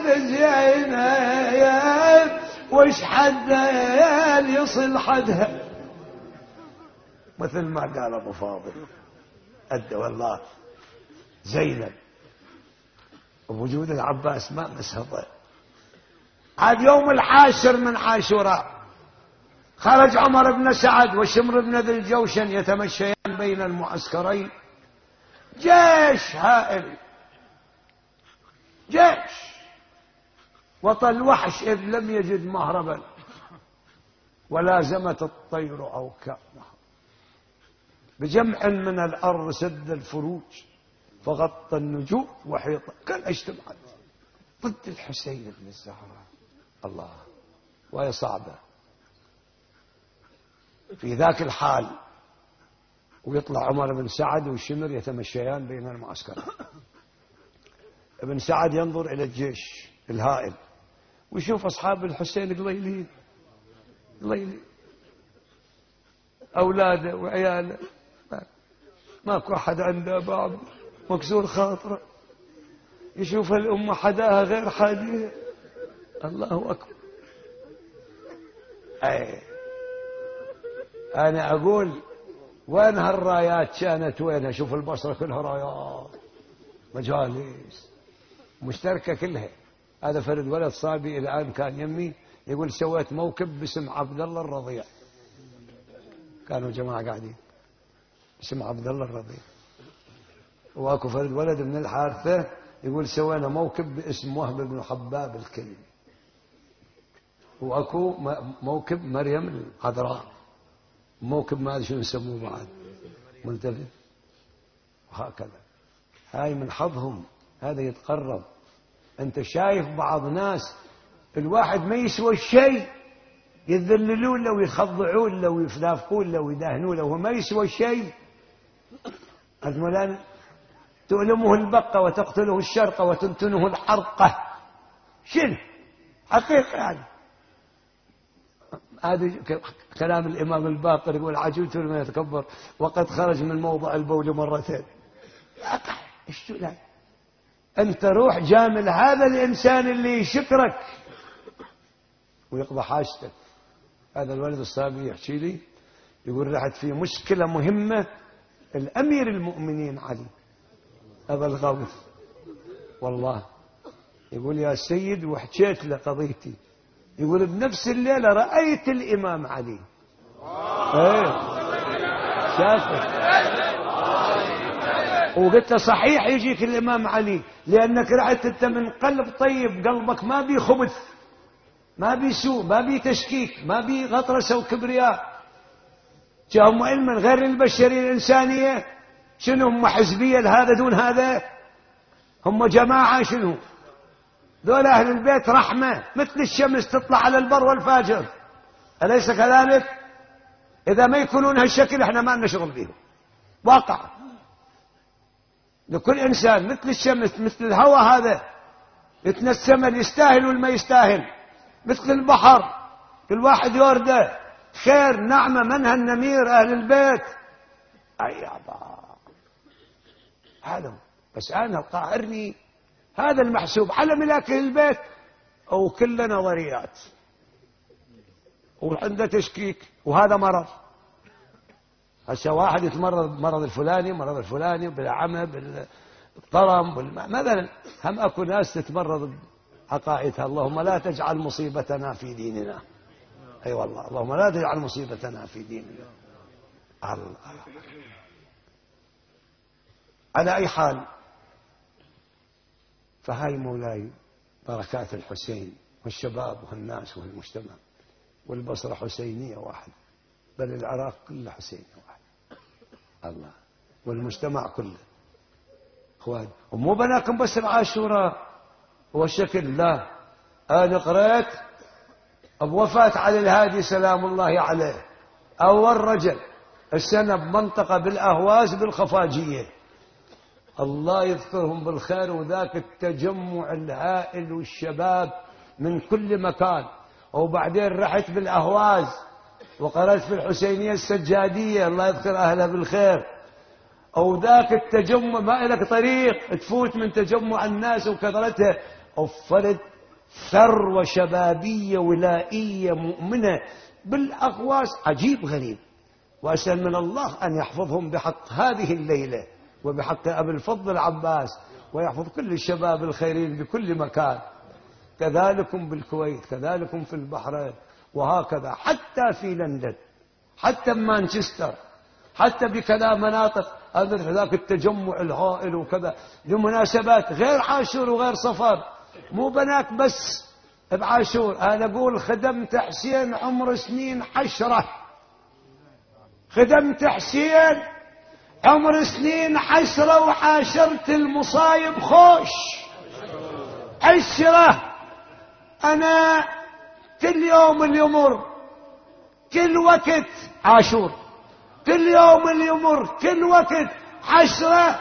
بزينة وش حد يصل حدها. مثل ما قال ابو فاضل أدى والله زينب ووجود العباس ما مسهضه. عاد يوم العاشر من عاشوراء خرج عمر بن سعد وشمر بن ذي الجوشن يتمشيان بين المعسكرين. جيش هائل، جيش وطل وحش إذ لم يجد مهربا، ولازمت الطير عوكا بجمع من الأرض سد الفروج، فغطى النجوم وحيط كان اجتمعت ضد الحسين بن الزهراء. الله، وهي صعبة في ذاك الحال. ويطلع عمر بن سعد وشمر يتمشيان بين المعسكرين. ابن سعد ينظر إلى الجيش الهائل ويشوف أصحاب الحسين قليلين قليلين، أولاده وعياله ماكو أحد عنده باب مكسور خاطره. يشوف الأمة حداها غير حادية. الله أكبر. أي أنا أقول وين هالرايات كانت وينها؟ شوف البصرة كلها رايات مجالس مشتركة كلها. هذا فرد ولد صابي الآن كان يمي يقول سويت موكب باسم عبد الله الرضيع. كانوا جماعة قاعدين اسم عبد الله الرضيع. واكو فرد ولد من الحارثة يقول سوينا موكب باسم وهب بن حباب الكلمي. واكو موكب مريم العذراء، موكب ما ادري شنو يسموه بعد منتبه. وهكذا هاي من حظهم، هذا يتقرب. انت شايف بعض ناس الواحد ما يسوى الشيء يذللون له ويخضعون له ويفلافقون له ويداهنون له وهو ما يسوى الشيء. المولان تؤلمه البقة وتقتله الشرقة وتنتنه الحرقة. شنو حقيقة يعني. هذا كلام الإمام الباقر يقول عجبت لما يتكبر وقد خرج من موضع البول مرتين. ايش لا انت روح جامل هذا الإنسان اللي يشكرك ويقضى حاجتك. هذا الولد الصابي يحكي لي يقول رحت في مشكلة مهمة الأمير المؤمنين علي هذا الغوث والله. يقول يا سيد وحكيت له قضيتي. يقول بنفس الليلة رأيت الإمام علي. ايه شافه وقلت له صحيح يجيك الإمام علي لأنك رأيت أنت من قلب طيب، قلبك ما بي خبث ما بي سوء ما بي تشكيك ما بي غطرسة وكبرياء. جاءهم علما غير البشرية الإنسانية. شنو هم حزبية هذا دون هذا؟ هم جماعة شنو دول أهل البيت رحمة مثل الشمس تطلع على البر والفاجر، أليس كذلك؟ إذا ما يكونون هالشكل احنا ما لنا شغل بهم واقع. لكل إنسان مثل الشمس مثل الهواء هذا، مثل السمن يستاهل والما يستاهل، مثل البحر كل واحد يورده خير نعمة منها النمير أهل البيت. أي أبا هذا بس أنا قاهرني هذا المحسوب على ملاك البيت أو كل نظريات وعنده تشكيك وهذا مرض. هسه واحد يتمرض مرض الفلاني مرض الفلاني بالعمى بالطرم مثلا، هم اكو ناس تتمرض عقائدها. اللهم لا تجعل مصيبتنا في ديننا. اي أيوة والله اللهم لا تجعل مصيبتنا في ديننا. الله. على اي حال فهاي مولاي بركات الحسين والشباب والناس والمجتمع. والبصرة حسينية واحد، بل العراق كله حسينية واحد. الله. والمجتمع كله اخوان. ومو بناكم بس العاشوراء والشكل، لا، انا قرأت بوفاة علي الهادي سلام الله عليه اول رجل السنة بمنطقة بالاهواز بالخفاجية، الله يذكرهم بالخير، وذاك التجمع الهائل والشباب من كل مكان. وبعدين رحت بالأهواز وقرأت في الحسينية السجادية الله يذكر أهلها بالخير. أو ذاك التجمع ما لك طريق تفوت من تجمع الناس وكثرتها، وفرد ثروة شبابية ولائية مؤمنة بالأقواس عجيب غريب. وأسأل من الله أن يحفظهم بحق هذه الليلة وبحق أبي الفضل العباس، ويحفظ كل الشباب الخيرين بكل مكان، كذلكم بالكويت كذلكم في البحرين، وهكذا حتى في لندن حتى بمانشستر حتى بكذا مناطق. هذا ذاك التجمع الهائل وكذا لمناسبات غير عاشور وغير صفر. مو بناك بس بعاشور، أنا أقول خدمت حسين عمر سنين عشرة، خدمت حسين عمر سنين عشرة وعاشرت المصايب خوش عشرة. أنا كل يوم اللي يمر كل وقت عاشور، كل يوم اللي يمر كل وقت عشرة،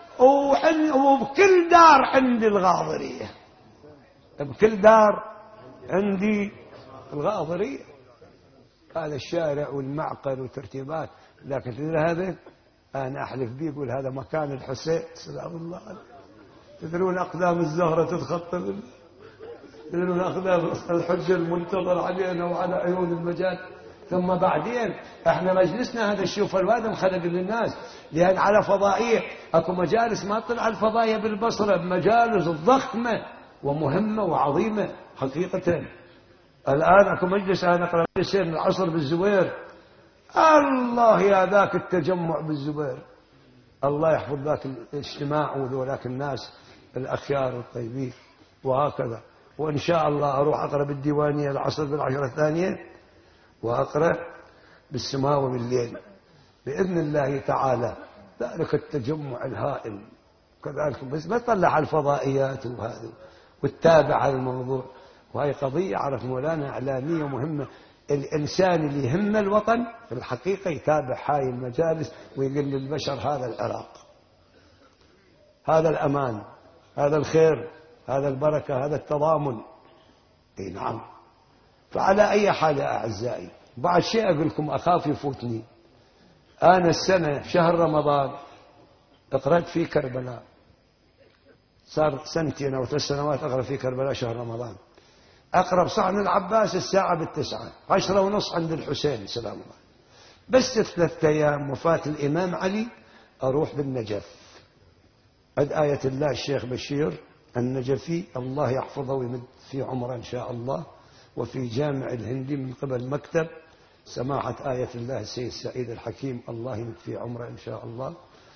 وبكل دار عندي الغاضرية، بكل دار عندي الغاضرية. هذا الشارع والمعقل وترتيبات، لكن هذا أنا أحلف بيه يقول هذا مكان الحسين سلام الله عليه. تدرون أقدام الزهرة تتخطى، تدرون أقدام الحجة المنتظر علينا وعلى عيون المجال. ثم بعدين احنا مجلسنا هذا الشوف الوادم خلق للناس، لأن على فضائية اكو مجالس ما طلع الفضائية بالبصرة، مجالس ضخمة ومهمة وعظيمة حقيقة. الآن اكو مجلس أنا أقرأ مجلسين العصر بالزوير، الله يا ذاك التجمع بالزبير، الله يحفظ ذاك الاجتماع وذولاك الناس الأخيار والطيبين. وهكذا. وإن شاء الله أروح أقرأ بالديوانية العصر بالعشرة الثانية، وأقرأ بالسماوة بالليل بإذن الله تعالى. ذلك التجمع الهائل كذلك، بس ما تطلع على الفضائيات وهذا وتتابع على الموضوع. وهي قضية عرف مولانا إعلامية مهمة. الإنسان اللي يهم الوطن في الحقيقة يتابع هاي المجالس ويقول للبشر هذا العراق، هذا الأمان، هذا الخير، هذا البركة، هذا التضامن. اي نعم. فعلى أي حال يا أعزائي، بعد شيء أقول لكم أخاف يفوتني. أنا السنة شهر رمضان اقرأت في كربلاء، صار سنتين أو ثلاث سنوات أقرأ في كربلاء شهر رمضان. أقرب صحن العباس الساعة بالتسعة، عشرة ونص عند الحسين سلام الله. بس ثلاثة أيام وفاة الإمام علي أروح بالنجف عند آية الله الشيخ بشير النجفي، الله يحفظه ويمد في عمره إن شاء الله، وفي جامع الهندي من قبل مكتب سماحة آية الله السيد سعيد الحكيم، الله يمد في عمره إن شاء الله.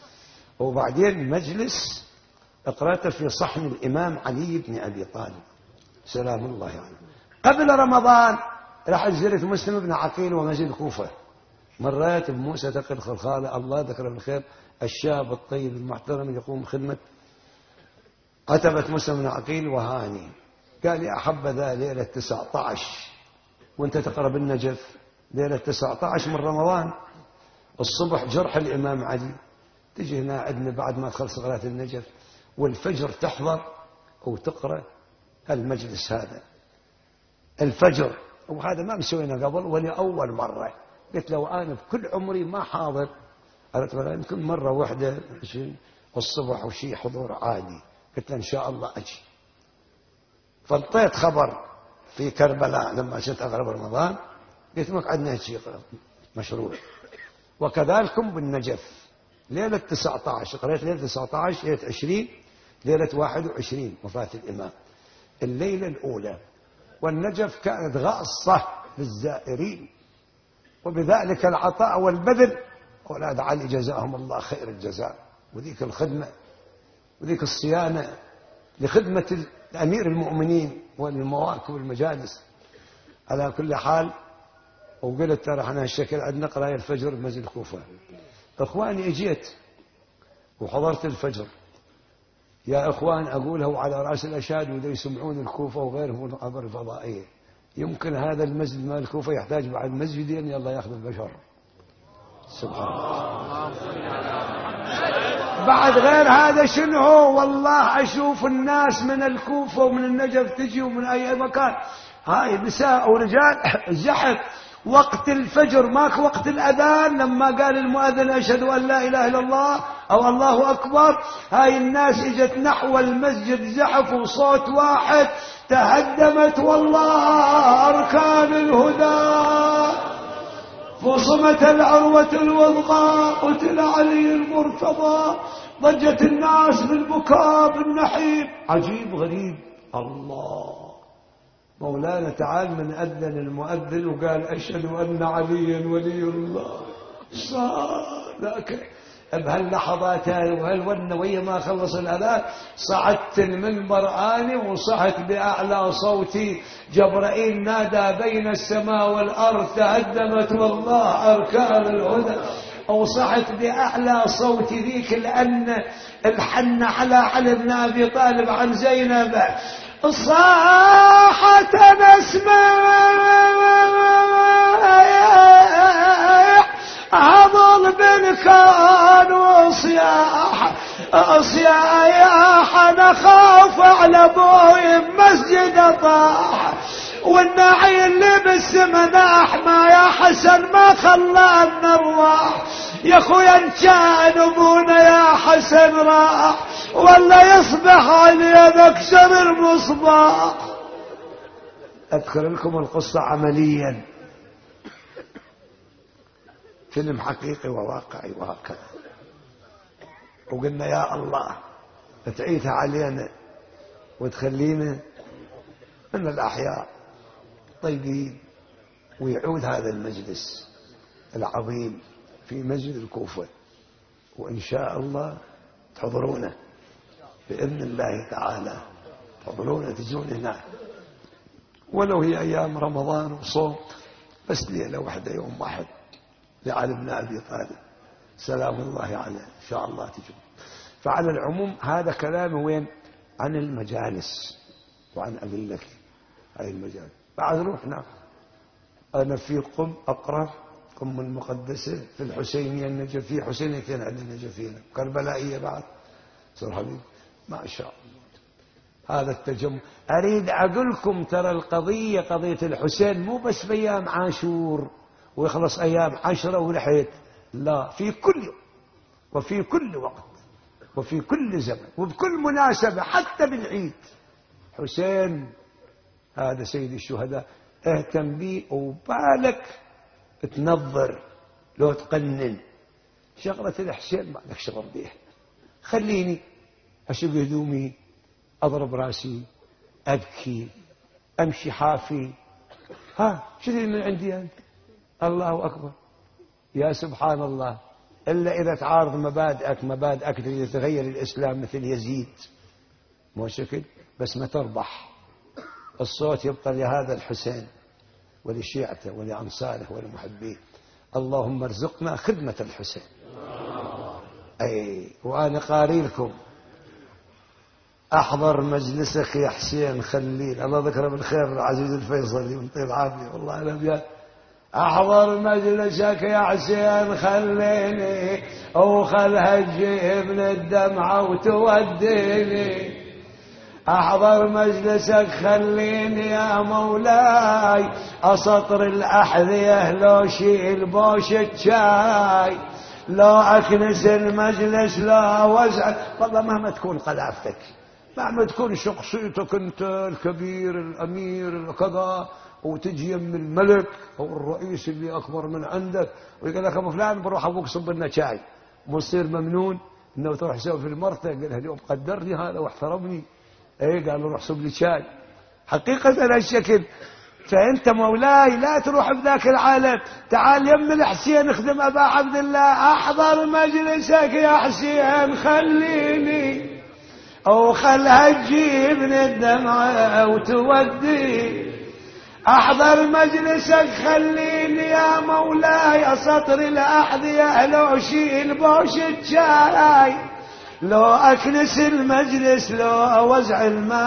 وبعدين مجلس أقرأته في صحن الإمام علي بن أبي طالب سلام الله عليه. يعني. قبل رمضان راح زرت مسلم بن عقيل ومسجد كوفة، مرات بموسى تقي الخلخالة الله ذكره بالخير، الشاب الطيب المحترم يقوم بخدمة عتبة مسلم بن عقيل وهاني. قال يا حبذا ليلة تسعة عشر وانت تقرب النجف، ليلة تسعة عشر من رمضان الصبح جرح الإمام علي تجي هنا عندنا بعد ما تخلص صلاة النجف والفجر تحضر وتقرأ المجلس هذا الفجر، وهذا ما مسوينا قبل ولا أول مرة. قلت لو أنا بكل عمري ما حاضر، قالت له يمكن مرة واحدة الصبح وشي حضور عادي. قلت له إن شاء الله أجي. فانطيت خبر في كربلاء لما جت أغرب رمضان، قلت مقعدنا شيء مشروع. وكذلكم بالنجف ليلة تسعة عشر، قريت ليلة تسعة عشر، ليلة عشرين، ليلة واحد وعشرين وفاة الإمام، الليلة الأولى. والنجف كانت غاصة للزائرين، وبذلك العطاء والبذل. أولاد علي جزاهم الله خير الجزاء، وذيك الخدمة وذيك الصيانة لخدمة أمير المؤمنين والمواكب والمجالس. على كل حال، وقلت ترى احنا الشكل عندنا قراية الفجر بمسجد الكوفة. اخواني اجيت وحضرت الفجر، يا اخوان اقولها على راس الاشهاد وذا يسمعون الكوفة وغيرهم من الخبر الفضائية، يمكن هذا المسجد مال الكوفة يحتاج بعد مسجدين يلا ياخذ البشر. سبحان الله. بعد غير هذا شنو هو؟ والله اشوف الناس من الكوفة ومن النجف تجي ومن اي مكان، هاي نساء ورجال زحف وقت الفجر، ماك وقت الأذان لما قال المؤذن أشهد أن لا إله إلا الله أو الله أكبر، هاي الناس إجت نحو المسجد زحف وصوت واحد، تهدمت والله أركان الهدى، فصمت العروة الوثقى، قتل علي المرتضى، ضجت الناس بالبكاء بالنحيب. عجيب غريب. الله مولانا تعال من أذن المؤذن وقال أشهد أن عليا ولي الله، صار لكن بهاللحظات وهالونوية ما خلص الأذان صعدت المنبر آني وصحت بأعلى صوتي، جبرائيل نادى بين السماء والأرض تهدمت والله أركان الهدى، وصحت بأعلى صوتي ذيك لأن الحن على علي بن أبي طالب عن زينب، صاحت نسمع هضل بن كان وصياح صياح نخاف على ابوي بمسجد طاح، والنعي اللي بالسمناح ما يا حسن ما خلانا نروح، يا اخويا ان كان ابونا يا حسن راح ولا يصبح علينا اكسر المصباح. اذكر لكم القصة عمليا، فيلم حقيقي وواقعي وهكذا. وقلنا يا الله تعيثها علينا وتخلينا من الأحياء طيبين، ويعود هذا المجلس العظيم في مسجد الكوفة، وإن شاء الله تحضرونه بإذن الله تعالى، تحضرونه تجون هنا ولو هي أيام رمضان وصوم، بس ليلة واحدة يوم واحد لعلي بن أبي طالب سلام الله عليه، إن شاء الله تجون. فعلى العموم هذا كلام وين عن المجالس وعن أذلة هذه المجالس. بعد روحنا أنا في قم أقرأ قم المقدسة في الحسينية النجفية، حسينيتين عندنا نجفينا، كربلائية بعد صار حبيب ما شاء الله. هذا التجمع أريد أقولكم ترى القضية قضية الحسين مو بس بأيام عاشور ويخلص أيام عشرة ولحيت، لا، في كل يوم وفي كل وقت وفي كل زمن وبكل مناسبة حتى بالعيد. حسين هذا سيد الشهداء، اهتم بيه وبالك تنظر لو تقنن شغلة الحسين ما لك شغل بيه. خليني أشق هدومي، أضرب راسي، أبكي، أمشي حافي، ها شو من عندي أنت؟ الله أكبر. يا سبحان الله، إلا إذا تعارض مبادئك مبادئك يتغير الإسلام مثل يزيد، مو شكل بس ما تربح. الصوت يبقى لهذا الحسين ولشيعته ولأنصاره ولمحبيه. اللهم ارزقنا خدمة الحسين. أي وأنا قاري لكم أحضر مجلسك يا حسين خليل، الله ذكره بالخير العزيز الفيصلي من طيب عافية، والله الأبيات أحضر مجلسك يا حسين خليني وخلها تجيب من الدمعة وتوديني. أحضر مجلسك خليني يا مولاي أسطر الأحذية لو شيل بوشة شاي لو أكنس المجلس لا وزع. والله مهما تكون قذافتك مهما تكون شخصيتك أنت الكبير الأمير الكذا وتجي من الملك أو الرئيس اللي أكبر من عندك ويقول لك أبو فلان بروح أبوك صب لنا شاي مصير ممنون إنه تروح تسوي في المرتة قال اليوم قدرني هذا واحترمني ايه قالوا روح صب لي شاي. حقيقة هالشكل. فأنت مولاي لا تروح بذاك العالم. تعال يم الحسين اخدم أبا عبد الله. أحضر مجلسك يا حسين خليني أو خلها تجيب من الدمعة وتودي. أحضر مجلسك خليني يا مولاي أسطر الأحذية لو شيل بوشة شاي لو أكنس المجلس لو أوزع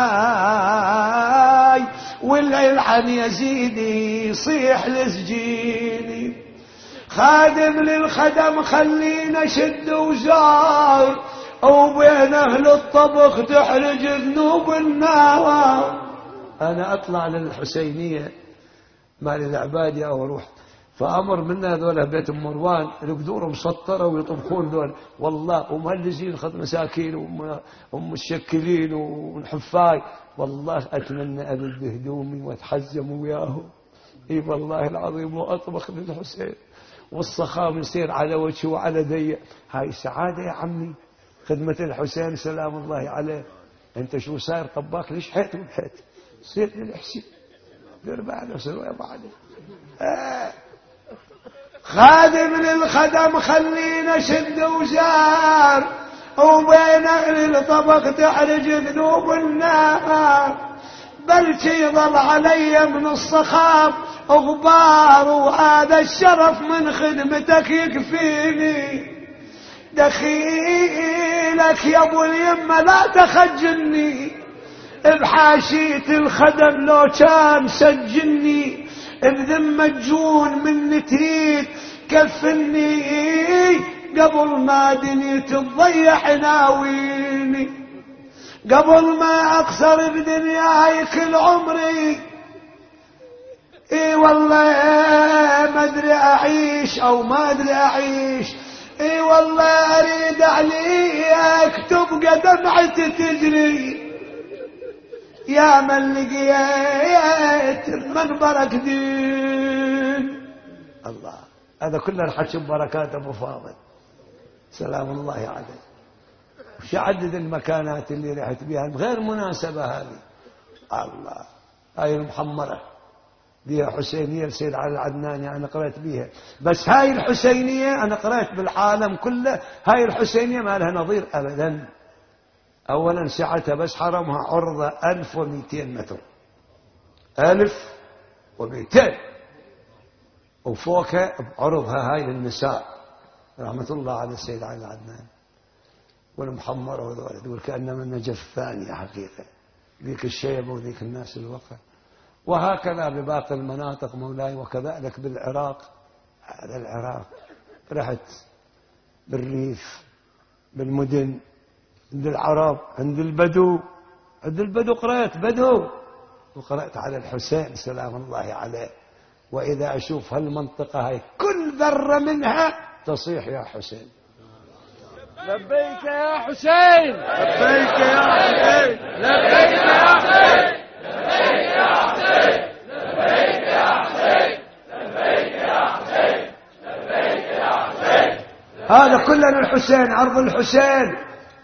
الماي والعن يزيدي يصيح لسجيني. خادم للخدم خلينا شد وزار وبين أهل الطبخ تحرج ذنوب النار. أنا أطلع للحسينية مال العبادية أو أروح فأمر منا ذولا بيت مروان القدور مسطرة ويطبخون ذول والله ومهلزين خد مساكين ومشكلين ونحفاي. والله أتمنى أبل بهدومي وأتحزم وياهم. إي والله العظيم وأطبخ للحسين والصخام يصير على وجهه وعلى ذي. هاي سعادة يا عمي خدمة الحسين سلام الله عليه. أنت شو صاير طباخ ليش حيت وبحيت صير للحسين دير بالك سوي بعده. آه. خادم للخدم خلينا شد وزار وبين أهل الطبق تحرج ذنوب النار. بلكي يظل علي من الصخام غبار وهذا الشرف من خدمتك يكفيني. دخيلك يا ابو اليمة لا تخجلني بحاشية الخدم لو كان سجلني بذمة جون من نتيت كفني قبل ما دنيت تضيع ناويني قبل ما اقصر بدنياي كل عمري. اي والله ما ادري اعيش او ما ادري اعيش. اي والله اريد عليك تبقى دمعتي تجري يا من لقيت منبرك دين. الله هذا كله الحكي ببركات ابو فاضل سلام الله عليه. وش عدد المكانات اللي رحت بها بغير مناسبة هذه. الله هاي المحمرة دي حسينية لسيد علي العدناني أنا قرأت بيها. بس هاي الحسينية أنا قرأت بالعالم كله هاي الحسينية ما لها نظير أبدا. أولا سعتها بس حرمها عرضة ألف ومئتين متر ألف ومئتين وفوقها بعرضها هاي للنساء رحمة الله على السيد علي العدناني والمحمرة وذولا دول كأنما النجف ثانية حقيقة ذيك الشيبة وذيك الناس الوقت. وهكذا بباقي المناطق مولاي. وكذلك بالعراق هذا العراق رحت بالريف بالمدن عند العرب عند البدو عند البدو قرأت بدو وقرأت على الحسين سلام الله عليه. وإذا أشوف هالمنطقة هاي كل ذرة منها تصيح يا حسين
لبيك يا حسين
لبيك يا حسين
لبيك يا حسين لبيك يا حسين لبيك يا حسين لبيك يا حسين لبيك يا حسين.
هذا كله الحسين عرض الحسين.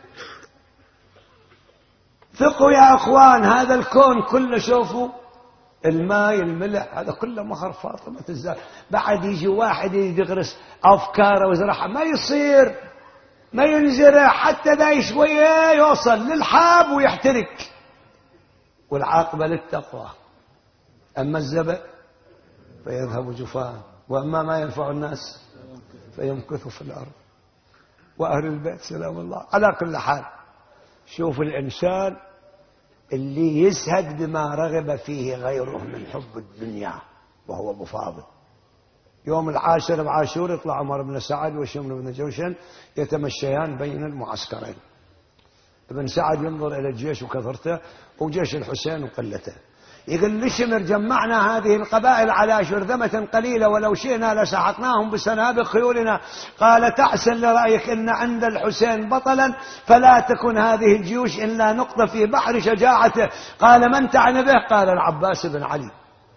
ثقوا يا أخوان هذا الكون كله شوفوا الماء الملح هذا كله مهر فاطمة الزهراء. بعد يجي واحد يغرس أفكاره ويزرعها ما يصير ما ينزرع حتى ذا شوية يوصل للحاب ويحترق. والعاقبة للتقوى. أما الزبق فيذهب جفاء وأما ما ينفع الناس فيمكث في الأرض. وأهل البيت سلام الله. على كل حال شوف الإنسان اللي يزهد بما رغب فيه غيره من حب الدنيا وهو أبو فاضل يوم العاشر بعاشور يطلع عمر بن سعد وشمر بن جوشن يتمشيان بين المعسكرين. ابن سعد ينظر إلى الجيش وكثرته وجيش الحسين وقلته، يقول لشمر جمعنا هذه القبائل على شرذمة قليلة ولو شئنا لسحقناهم بسنابق خيولنا. قال تحسن لرأيك إن عند الحسين بطلا فلا تكن هذه الجيوش إلا نقطة في بحر شجاعته. قال من تعني به؟ قال العباس بن علي.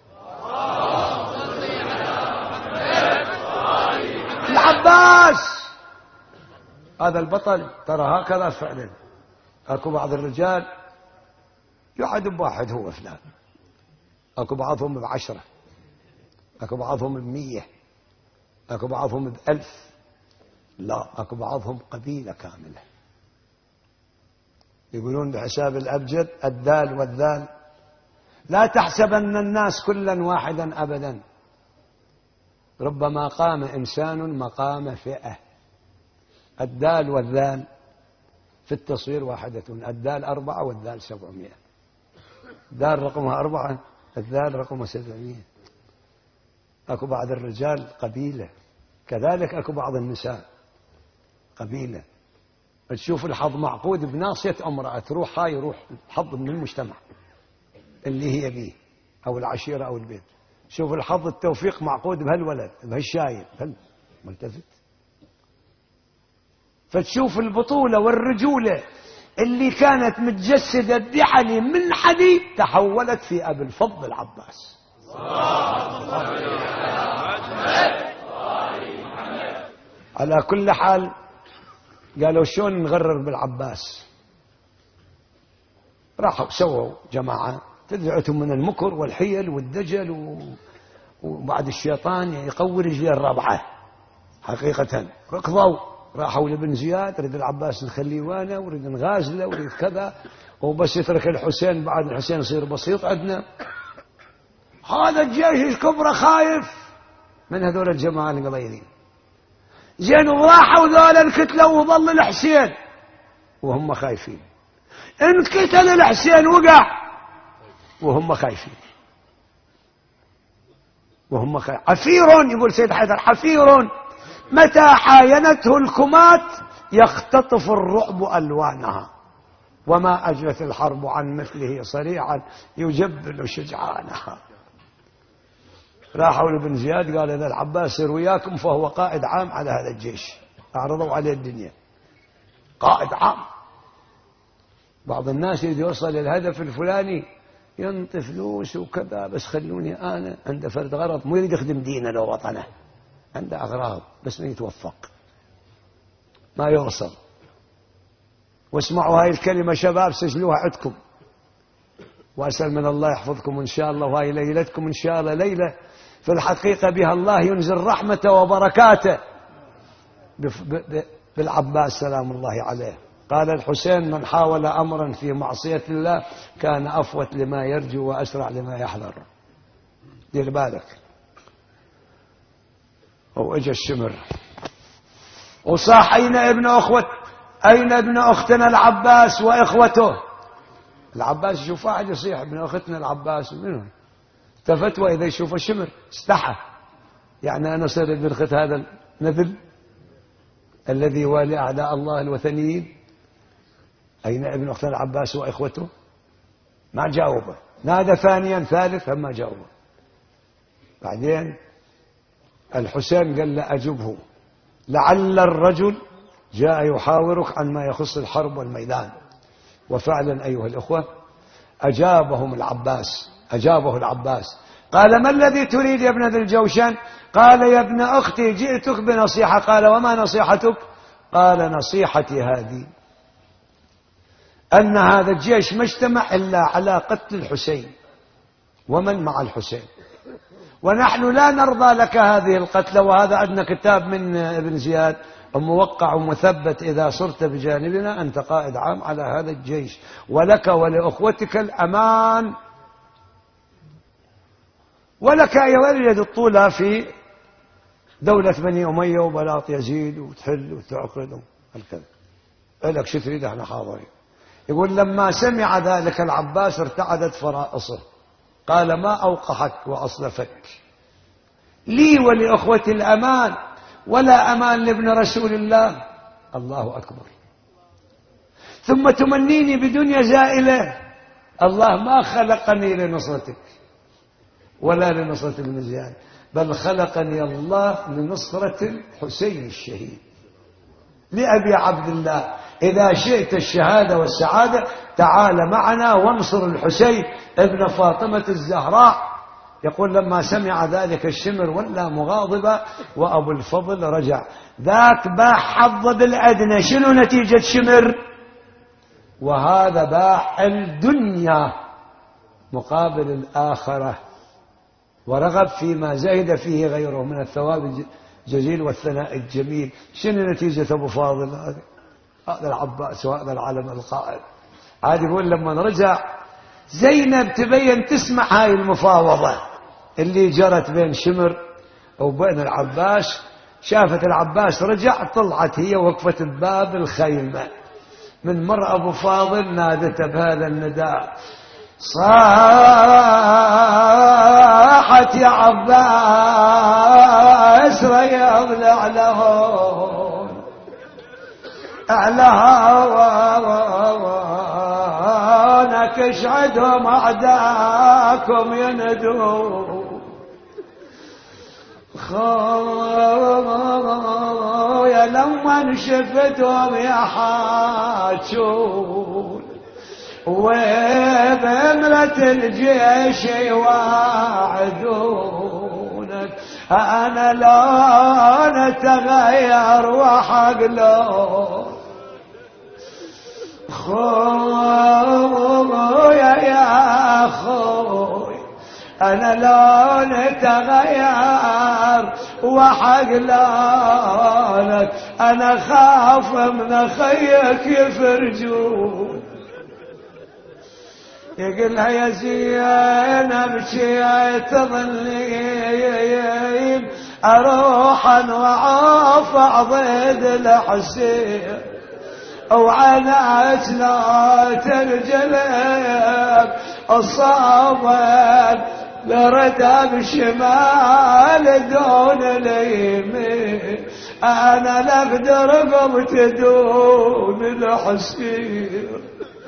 العباس هذا البطل. ترى هكذا فعلا اكو بعض الرجال يعد بواحد هو فلان، اكو بعضهم بعشرة، اكو بعضهم بمية، اكو بعضهم بألف، لا اكو بعضهم قبيلة كاملة. يقولون بحساب الأبجد الدال والذال. لا تحسبن الناس كلا واحدا أبدا، ربما قام إنسان مقام فئة. الدال والذال في التصوير واحدة، الدال أربعة والذال سبعمائة. دال رقمها أربعة، الذال رقمها سبعمائة. أكو بعض الرجال قبيلة، كذلك أكو بعض النساء قبيلة. تشوف الحظ معقود بناصية امرأة، تروح هاي يروح الحظ من المجتمع اللي هي به أو العشيرة أو البيت. شوف الحظ التوفيق معقود بهالولد بهالشايب ملتفت. فتشوف البطولة والرجولة اللي كانت متجسدة بحلي من حديد تحولت في أبي الفضل العباس. على كل حال قالوا شلون نغرر بالعباس؟ راحوا سووا جماعة تدعتهم من المكر والحيل والدجل و... وبعد الشيطان يقوي رجلي الرابعة حقيقة. ركضوا راحوا لابن زياد، ريد العباس نخليه وانا وريد نغازله وريد كذا، وبس يترك الحسين بعد الحسين يصير بسيط عندنا. هذا الجيش الكبرى خايف من هذول الجماعة القبيلين. زين وراحوا ذول الكتلة وظل الحسين وهم خايفين. انقتل الحسين وقع وهم خايفين وهم خايفين. حفير يقول سيد حيدر، حفير متى حاينته الكمات يختطف الرعب ألوانها، وما أجلت الحرب عن مثله صريعا يجبل شجعانها. راحوا لابن زياد قال إذا العباس سير وياكم فهو قائد عام على هذا الجيش. أعرضوا عليه الدنيا قائد عام. بعض الناس يريد يوصل للهدف الفلاني ينطي فلوس وكذا، بس خلوني أنا عنده فرد غرض، مو يريد يخدم دينه لو وطنه، عنده أغراض بس ما يتوفق ما يوصل. واسمعوا هاي الكلمة شباب سجلوها عندكم، وأسأل من الله يحفظكم إن شاء الله. وهاي ليلتكم إن شاء الله ليلة في الحقيقة بها الله ينزل رحمته وبركاته بالعباس سلام الله عليه. قال الحسين من حاول أمرا في معصية الله كان أفوت لما يرجو وأسرع لما يحذر. دير بالك. وإجا الشمر وصاح أين ابن أخوة أين ابن أختنا العباس وإخوته؟ العباس يشوف واحد يصيح ابن أختنا العباس منهم التفت، وإذا يشوف الشمر استحى. يعني أنا صير ابن أخت هذا النذل الذي والي أعداء الله الوثنيين. أين ابن أختنا العباس وإخوته؟ ما جاوبه. نادى ثانيا ثالث فما جاوبه. بعدين الحسين قال له أجبه لعل الرجل جاء يحاورك عن ما يخص الحرب والميدان. وفعلا أيها الأخوة أجابهم العباس أجابه العباس. قال ما الذي تريد يا ابن ذي الجوشن؟ قال يا ابن أختي جئتك بنصيحة. قال وما نصيحتك؟ قال نصيحتي هذه أن هذا الجيش ما اجتمع إلا على قتل الحسين ومن مع الحسين، ونحن لا نرضى لك هذه القتلة. وهذا عندنا كتاب من ابن زياد موقع ومثبت إذا صرت بجانبنا أنت قائد عام على هذا الجيش، ولك ولأخوتك الأمان، ولك يا ولد الطولة في دولة بني أمية وبلاط يزيد وتحل وتعقد هالكذا. لك شو تريد؟ احنا حاضرين. يقول لما سمع ذلك العباس ارتعدت فرائصه. قال ما أوقحك وأصلفك لي ولأخوتي الأمان، ولا أمان لابن رسول الله. الله أكبر. ثم تمنيني بدنيا زائلة. الله ما خلقني لنصرتك ولا لنصرة المزيان، بل خلقني الله لنصرة الحسين الشهيد، لأبي عبد الله. إذا شئت الشهادة والسعادة تعال معنا وانصر الحسين ابن فاطمة الزهراء. يقول لما سمع ذلك الشمر ولا مغاضبا وأبو الفضل رجع. ذاك باع حظ بالأدنى. شنو نتيجة شمر؟ وهذا باع الدنيا مقابل الآخرة، ورغب فيما زهد فيه غيره من الثواب الجزيل والثناء الجميل. شنو نتيجة أبو فاضل هذا؟ هذا العباس وهذا العلم القائد. عاد يقول لما رجع زينب تبين تسمع هاي المفاوضة اللي جرت بين شمر وبين العباس. شافت العباس رجع، طلعت هي وقفت بباب الخيمة. من مر أبو فاضل نادته بهذا النداء، صاحت يا عباس رياض الأعلون أعلونك اشعدهم أعداكم يندون خويا لما شفتهم يحاجون وبمرة الجيش يواعدونك. أنا لا نتغير وحق لو خويا يا خوي، أنا لا نتغير وحق لك. أنا خاف من خيك يفرجون. يقولها يا زينب شي تظلين أروحا وعافع ضد الحسين وعنات لا ترجلب الصابر لردها بشمال دون اليمين. أنا لقدر قمت دون الحسين.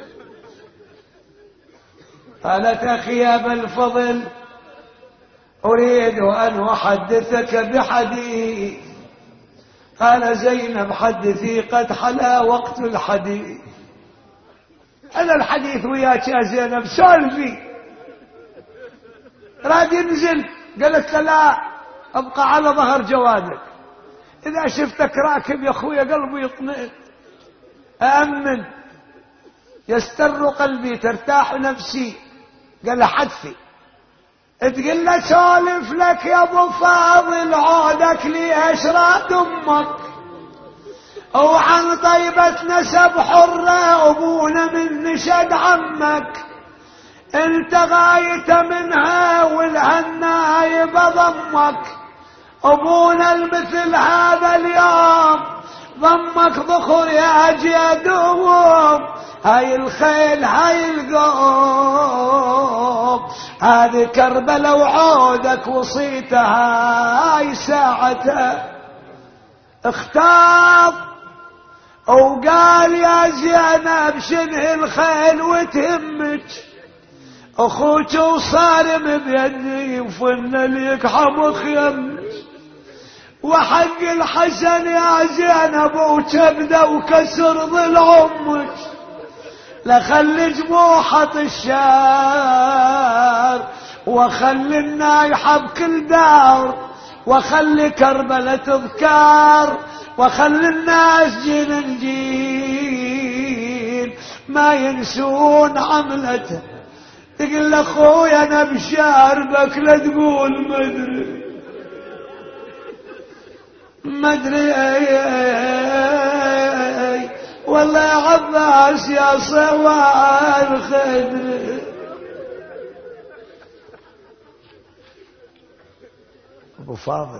قالت أخي أبا الفضل أريد أن أحدثك بحديث. قال زينب حدثي، قد حلا وقت الحديث. أنا الحديث وياك يا زينب سولفي. راد ينزل، قالت لا أبقى على ظهر جوادك. إذا شفتك راكب يا أخويا قلبي يطمئن، أأمن، يستر قلبي، ترتاح نفسي. قال حدثي. تقول له سولف لك يا ابو فاضل عودك لي اشراد امك وعن طيبة نسب حرة ابونا من نشد عمك. انت غايت منها والهنايب ضمك. ابونا المثل هذا اليوم ضمك ضخر يا جدوم. هاي الخيل هاي القوم هذه كربلة وعودك وصيتها هاي ساعتها. اختار وقال يا زينب شنه الخيل وتهمك. اخوك وصارم بيدي وفن ليك حمخ يمك. وحق الحسن يا زينب وكبده وكسر ضلع امك. لخلي جموحة الشار وخلي النايحة بكل دار وخلي كربلة تذكار وخلي الناس جيل جيل ما ينسون عملته. تقول لاخويا انا بشاربك لا تقول مدري مدري اي اي والله يا عباس يا صوى الخدر. ابو فاضل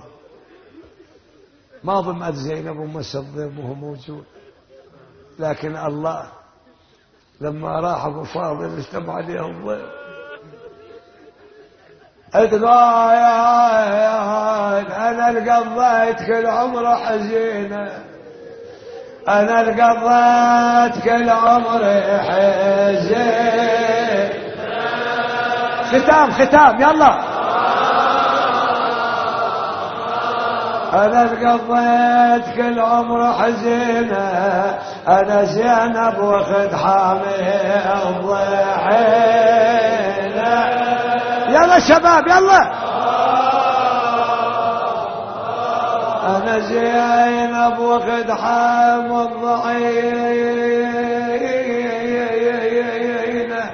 ما ضمت زينب وما صدم وهو موجود، لكن الله لما راح ابو فاضل اجتمع عليه الضيف. اتغايد انا القضيت كل عمره حزينه، انا القضيت كل عمري حزين. ختام ختام يلا. انا قضيت كل عمره حزينه، انا زينب واخد حامي الضحينه. يلا شباب يلا. انا زينب واخد حامي الضحينه،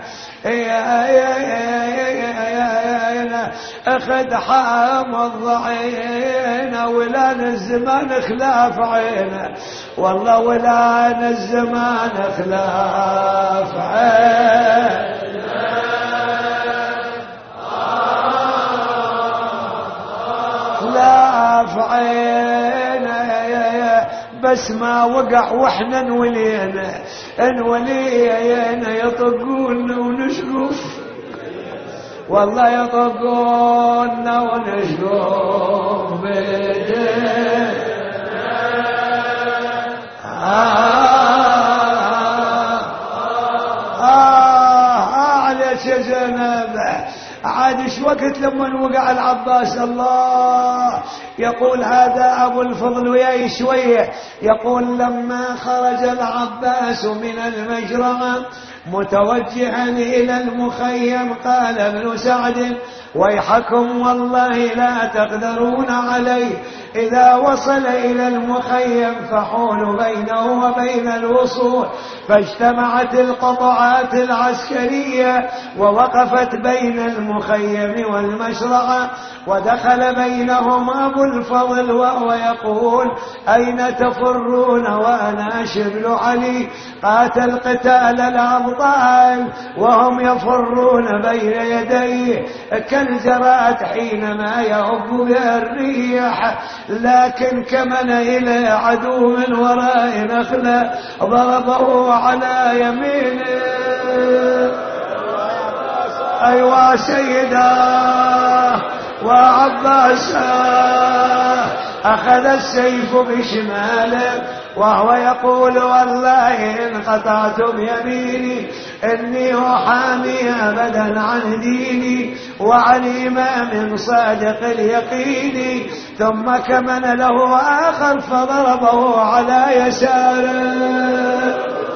اخد حام الضعينه، ولان الزمان خلاف عينه، والله ولان الزمان خلاف عينه. خلاف عينه بس ما وقع واحنا انولينا، انولينا يطقونا ونشقف، والله يطقونا ونشقف بيدينا. آه آه عليك يا زينب. عاد ايش وقت لما وقع العباس؟ الله يقول هذا ابو الفضل وياي شويه، يقول لما خرج العباس من المجرمه متوجها الى المخيم قال ابن سعد ويحكم والله لا تقدرون عليه، إذا وصل إلى المخيم فحول بينه وبين الوصول. فاجتمعت القطعات العسكرية ووقفت بين المخيم والمشرعة، ودخل بينهم أبو الفضل وهو يقول أين تفرون وأنا شبل علي؟ قاتل قتال الأبطال وهم يفرون بين يديه كالجراد حينما يهب به الريح، لكن كمن إلى عدو من وراء نخلة ضربه على يمينه. أيوا سيدا وعباسا أخذ السيف بشماله وهو يقول والله إن قطعت بيميني إني أحامي أبدا عن ديني وعن إمام صادق اليقين. ثم كمن له آخر فضربه على يساره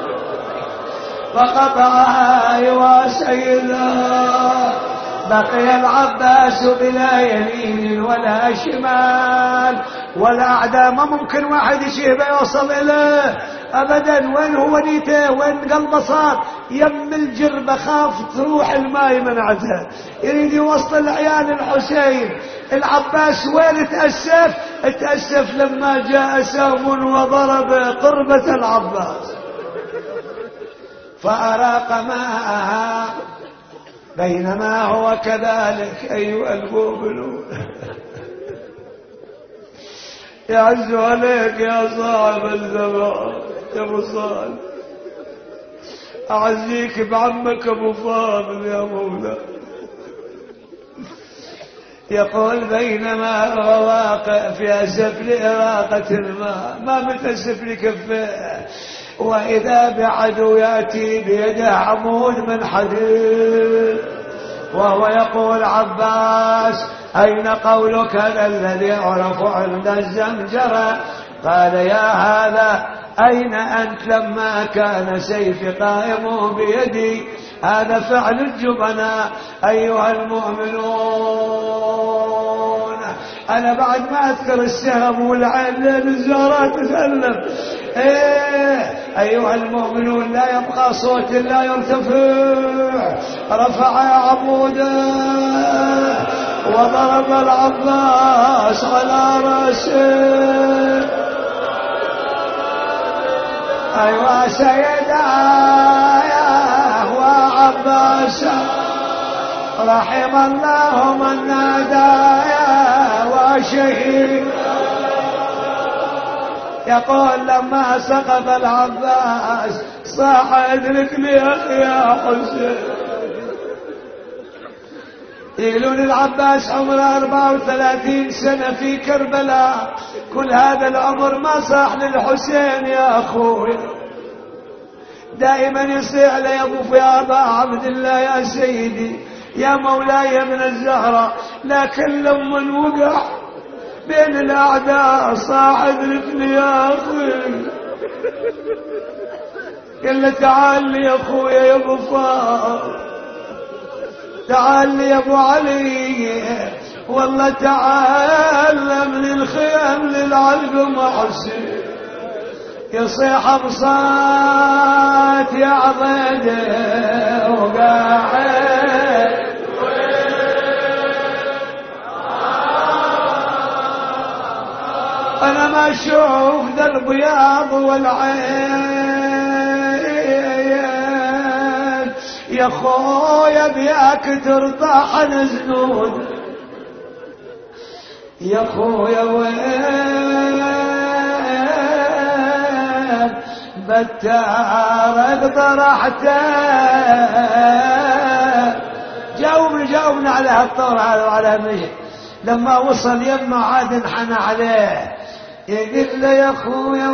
فقطعها. أيوا سيدا بقي العباس بلا يمين ولا شمال، والأعداء ما ممكن واحد يشيبه يوصل إليه أبدا. وين هو نيته؟ وين قلبه صار؟ يم الجربة خاف تروح الماء منعته، يريد يوصل العيال الحسين. العباس وين تأسف؟ تأسف لما جاء سهم وضرب قربة العباس فأراق ماءها. بينما هو كذلك أيها المؤمنون يعز عليك يا صاحب الزمان يا ابو صالح، أعزيك بعمك أبو فاضل يا مولاي. يقول بينما هو واقع في أسفل إراقة الماء ما متأسف لكفيه، وإذا بعدو يأتي بيده عمود من حديد وهو يقول عباس أين قولك هذا الذي عرف عند الزمجرة؟ قال يا هذا أين أنت لما كان سيفي قائم بيدي؟ هذا فعل الجبناء أيها المؤمنون. أنا بعد ما أذكر السهم والعين لين الزهرات تسلم. إيه أيها المؤمنون لا يبقى صوت لا يرتفع. رفع عموده وضرب العباس على رأسه. أيها سيدا وعباس رحم الله من نادايا وشهيد. يقول لما سقط العباس صاح ادركني يا حسين. يقولون العباس عمره أربعة وثلاثين سنة في كربلاء، كل هذا العمر ما صاح للحسين يا أخوي، دائما يصيح لي أبو يا أبا عبد الله يا سيدي يا مولاي من الزهرة، لكن لما وقع بين الأعداء صاح ادركني يا أخوي. قال له تعال لي يا أخويا يا أبو فاضل، تعال لي يا أبو علي، والله تعال من الخيام للعلق محسن، يصيح بصوت يا عضيده وقاعد انا ما اشوف ذا البياض والعين، يا خويا بياك ترطحن زنود، يا خويا وين بتارك طرحته. جاوبنا جاوبنا على هالطور وعلى هالمشي. لما وصل يما عاد انحنى عليه يقول له يا خويا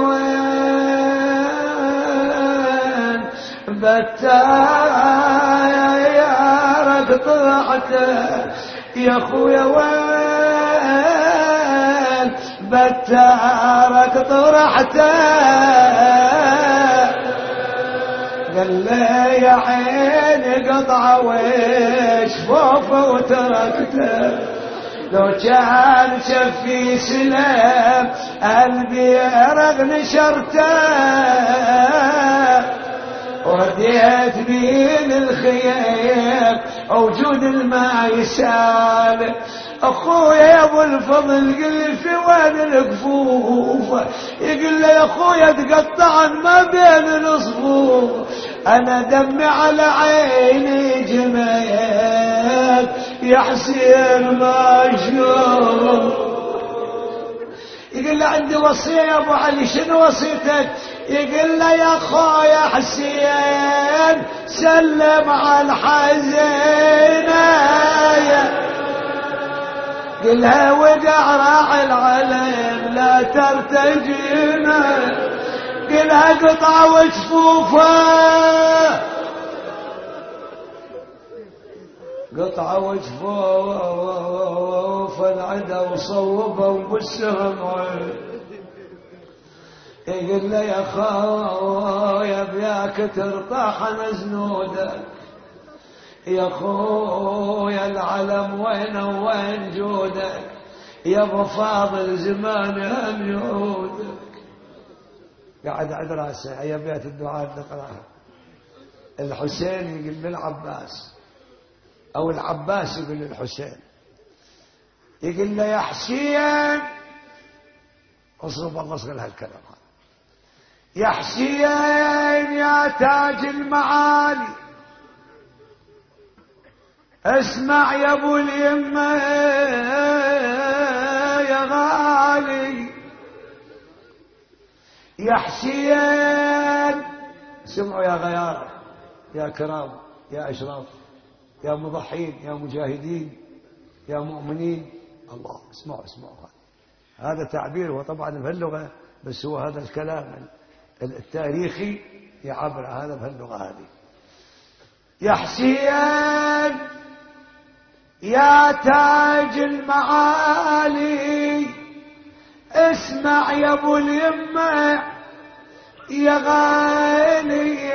وين بتارك طرحته، يا خويا وين بتارك طرحته. قال لي يا عيني قطعة ويش فوفه وتركته، لو كان شفي سلام قلبي يرق نشرته، وديت بين الخيام وجود الماء يسال. اخويا يا ابو الفضل قل لي في وين الكفوف، يقول له يا اخويا تقطعن ما بين الصفوف، انا دمي على عيني جميل يا حسين ما اشوف. يقول له عندي وصيه يا ابو علي، شنو وصيتك؟ يقول له يا خويا حسين سلم على الحزينه، قلها وقع راعي العلم لا ترتجينا، قلها قطع وجفوفه، قطع وجفوفه العدا وصوبه وبسهم. يقول له يا خويا بياك ترطحن زنودك، يا خويا العلم وين وين جودك، يا ابو فاضل زمان هم يعودك. قاعد عند راسه يا بيت الدعاء نقراها. الحسين يقول للعباس او العباس يقول للحسين، يقول له يا حسين اصرف الله اصغر هالكلام هذا، يا حسين يا تاج المعالي اسمع يا ابو اليمه يا غالي، يا حسين سمعوا يا غيار يا كرام يا اشراف يا مضحين يا مجاهدين يا مؤمنين، الله اسمعوا اسمعوا. هذا تعبير هو طبعا بهاللغه، بس هو هذا الكلام التاريخي يعبر هذا بهاللغه هذه. يا حسين يا تاج المعالي اسمع يا ابو اليمه يا غالي،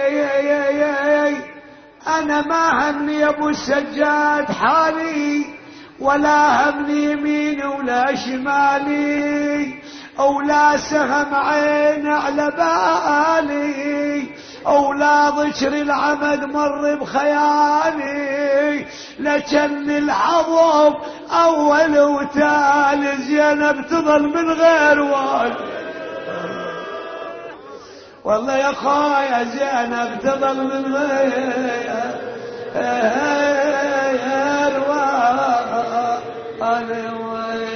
انا ما همني يا ابو السجاد حالي، ولا همني يمين ولا شمالي، ولا سهم عين على بالي، ولا ضجر العمد مر بخيالي، لكن الحظوظ اول وتالي زينب تظل من غير والي. والله يا خويا زينب تظل من غير والي.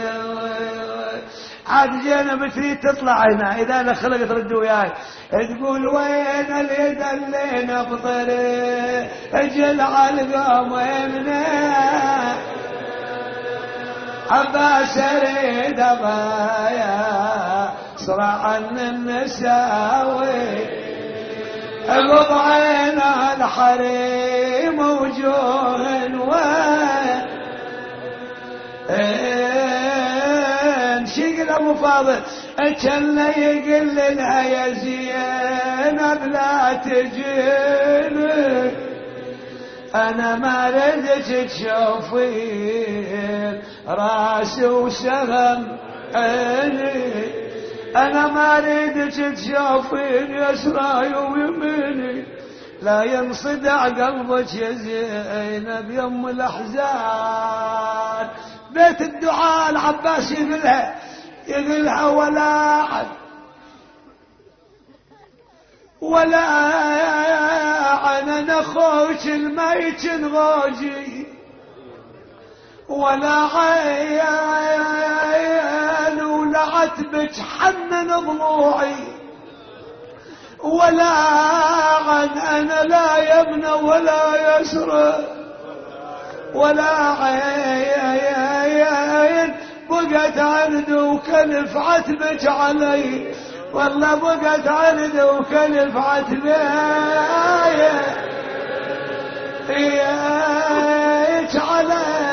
عاد زينب تريد تطلع هنا، اذا انا خلقت رد وياي تقول وين اليد اللي نبطر اجل على القوم يمنا، عباس اريد ابايا صراع النساوي اغض عين الحريم وجوه وين شقل ابو فاضل كان يقل لها يا زينب لا تجيني انا ما ردت تشوفين راسي وسهم عيني انا ما ردت تشوفين يسراي ويميني لا ينصدع قلبك يا زينب يم الاحزان بيت الدعاء العباس يقولها يقولها ولا عد ولا عن اخوك الميت غوجي ولا عين ولا عتبك حنن ضلوعي ولا عن انا لا يمنى ولا يسرى ولا عين بقت عند وكلف عتبك علي والله بقت عند وكلف عتبك علي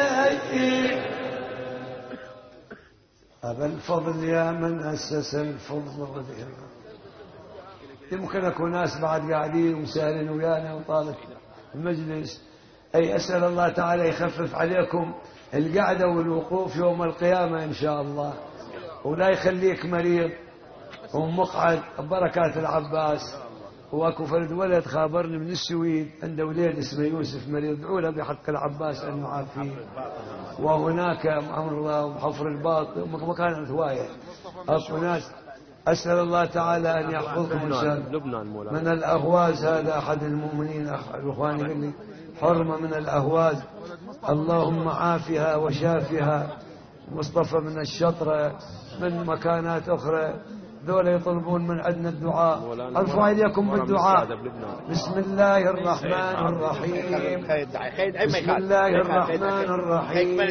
أبا الفضل يا من أسس الفضل والإرام يمكن أكون ناس بعد قاعدين ومسالين ويانا وطالب المجلس أي أسأل الله تعالى يخفف عليكم القعدة والوقوف يوم القيامة إن شاء الله ولا يخليك مريض ومقعد بركات العباس. واكو فرد ولد خابرني من السويد عنده وليد اسمه يوسف مريض ادعوا له بحق العباس ان يعافيه. وهناك امر الله وحفر الباطن مكان هوايه اكو ناس اسال الله تعالى ان يحفظكم ان شاء الله. من الاهواز هذا احد المؤمنين الاخوان يقول لي حرمه من الاهواز اللهم عافها وشافها. مصطفى من الشطره من مكانات اخرى ذولا يطلبون من عندنا الدعاء. ارفعوا ايديكم بالدعاء. بسم الله الرحمن الرحيم. بسم الله الرحمن الرحيم.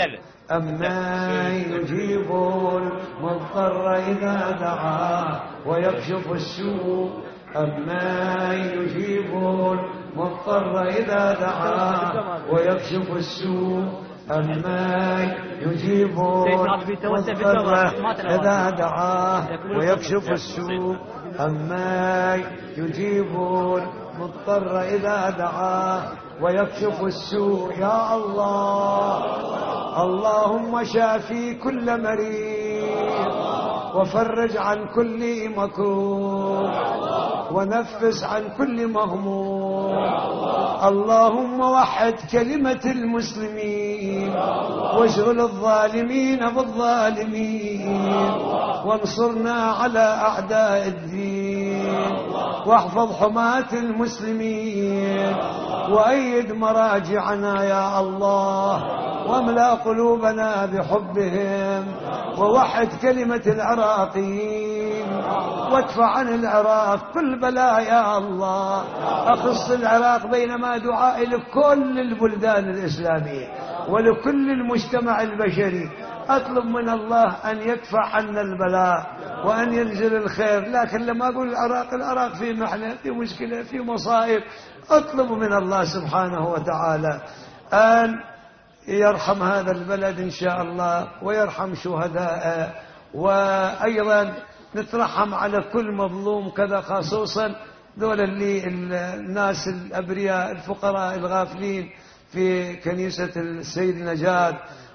أما يجيب المضطر إذا دعاه ويكشف السوء. أما يجيب المضطر إذا دعاه ويكشف السوء. أما يجيب المضطر إذا دعاه ويكشف السوء. أما يجيب المضطر إذا دعاه ويكشف السوء. يا الله اللهم شافي كل مريض وفرج عن كل مكروه ونفس عن كل مهموم. اللهم وحد كلمة المسلمين واشغل الظالمين بالظالمين وانصرنا على أعداء الدين واحفظ حماة المسلمين وأيد مراجعنا يا الله واملأ قلوبنا بحبهم ووحد كلمة العراقيين وادفع عن العراق كل بلاء يا الله. أخص العراق بينما دعائي لكل البلدان الإسلامية ولكل المجتمع البشري. أطلب من الله أن يدفع عنا البلاء وأن ينزل الخير. لكن لما أقول العراق العراق في محنة في مشكلة في مصائب أطلب من الله سبحانه وتعالى أن يرحم هذا البلد إن شاء الله ويرحم شهداءه. وأيضا نترحم على كل مظلوم كذا خصوصا دول اللي الناس الأبرياء الفقراء الغافلين في كنيسة السيد نجاد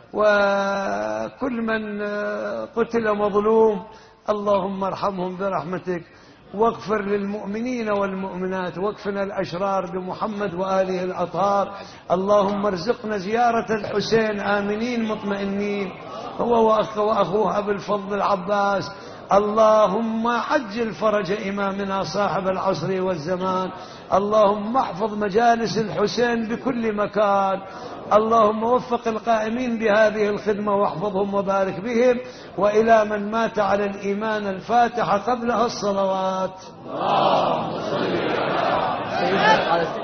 وكل من قتل مظلوم. اللهم ارحمهم برحمتك واغفر للمؤمنين والمؤمنات واكفنا الأشرار بمحمد وآله الأطهار. اللهم ارزقنا زيارة الحسين آمنين مطمئنين هو وأخوه أبو الفضل العباس. اللهم عجل فرج إمامنا صاحب العصر والزمان. اللهم احفظ مجالس الحسين بكل مكان. اللهم وفق القائمين بهذه الخدمة واحفظهم وبارك بهم. وإلى من مات على الإيمان الفاتحة قبلها الصلوات. اللهم صل على سيدنا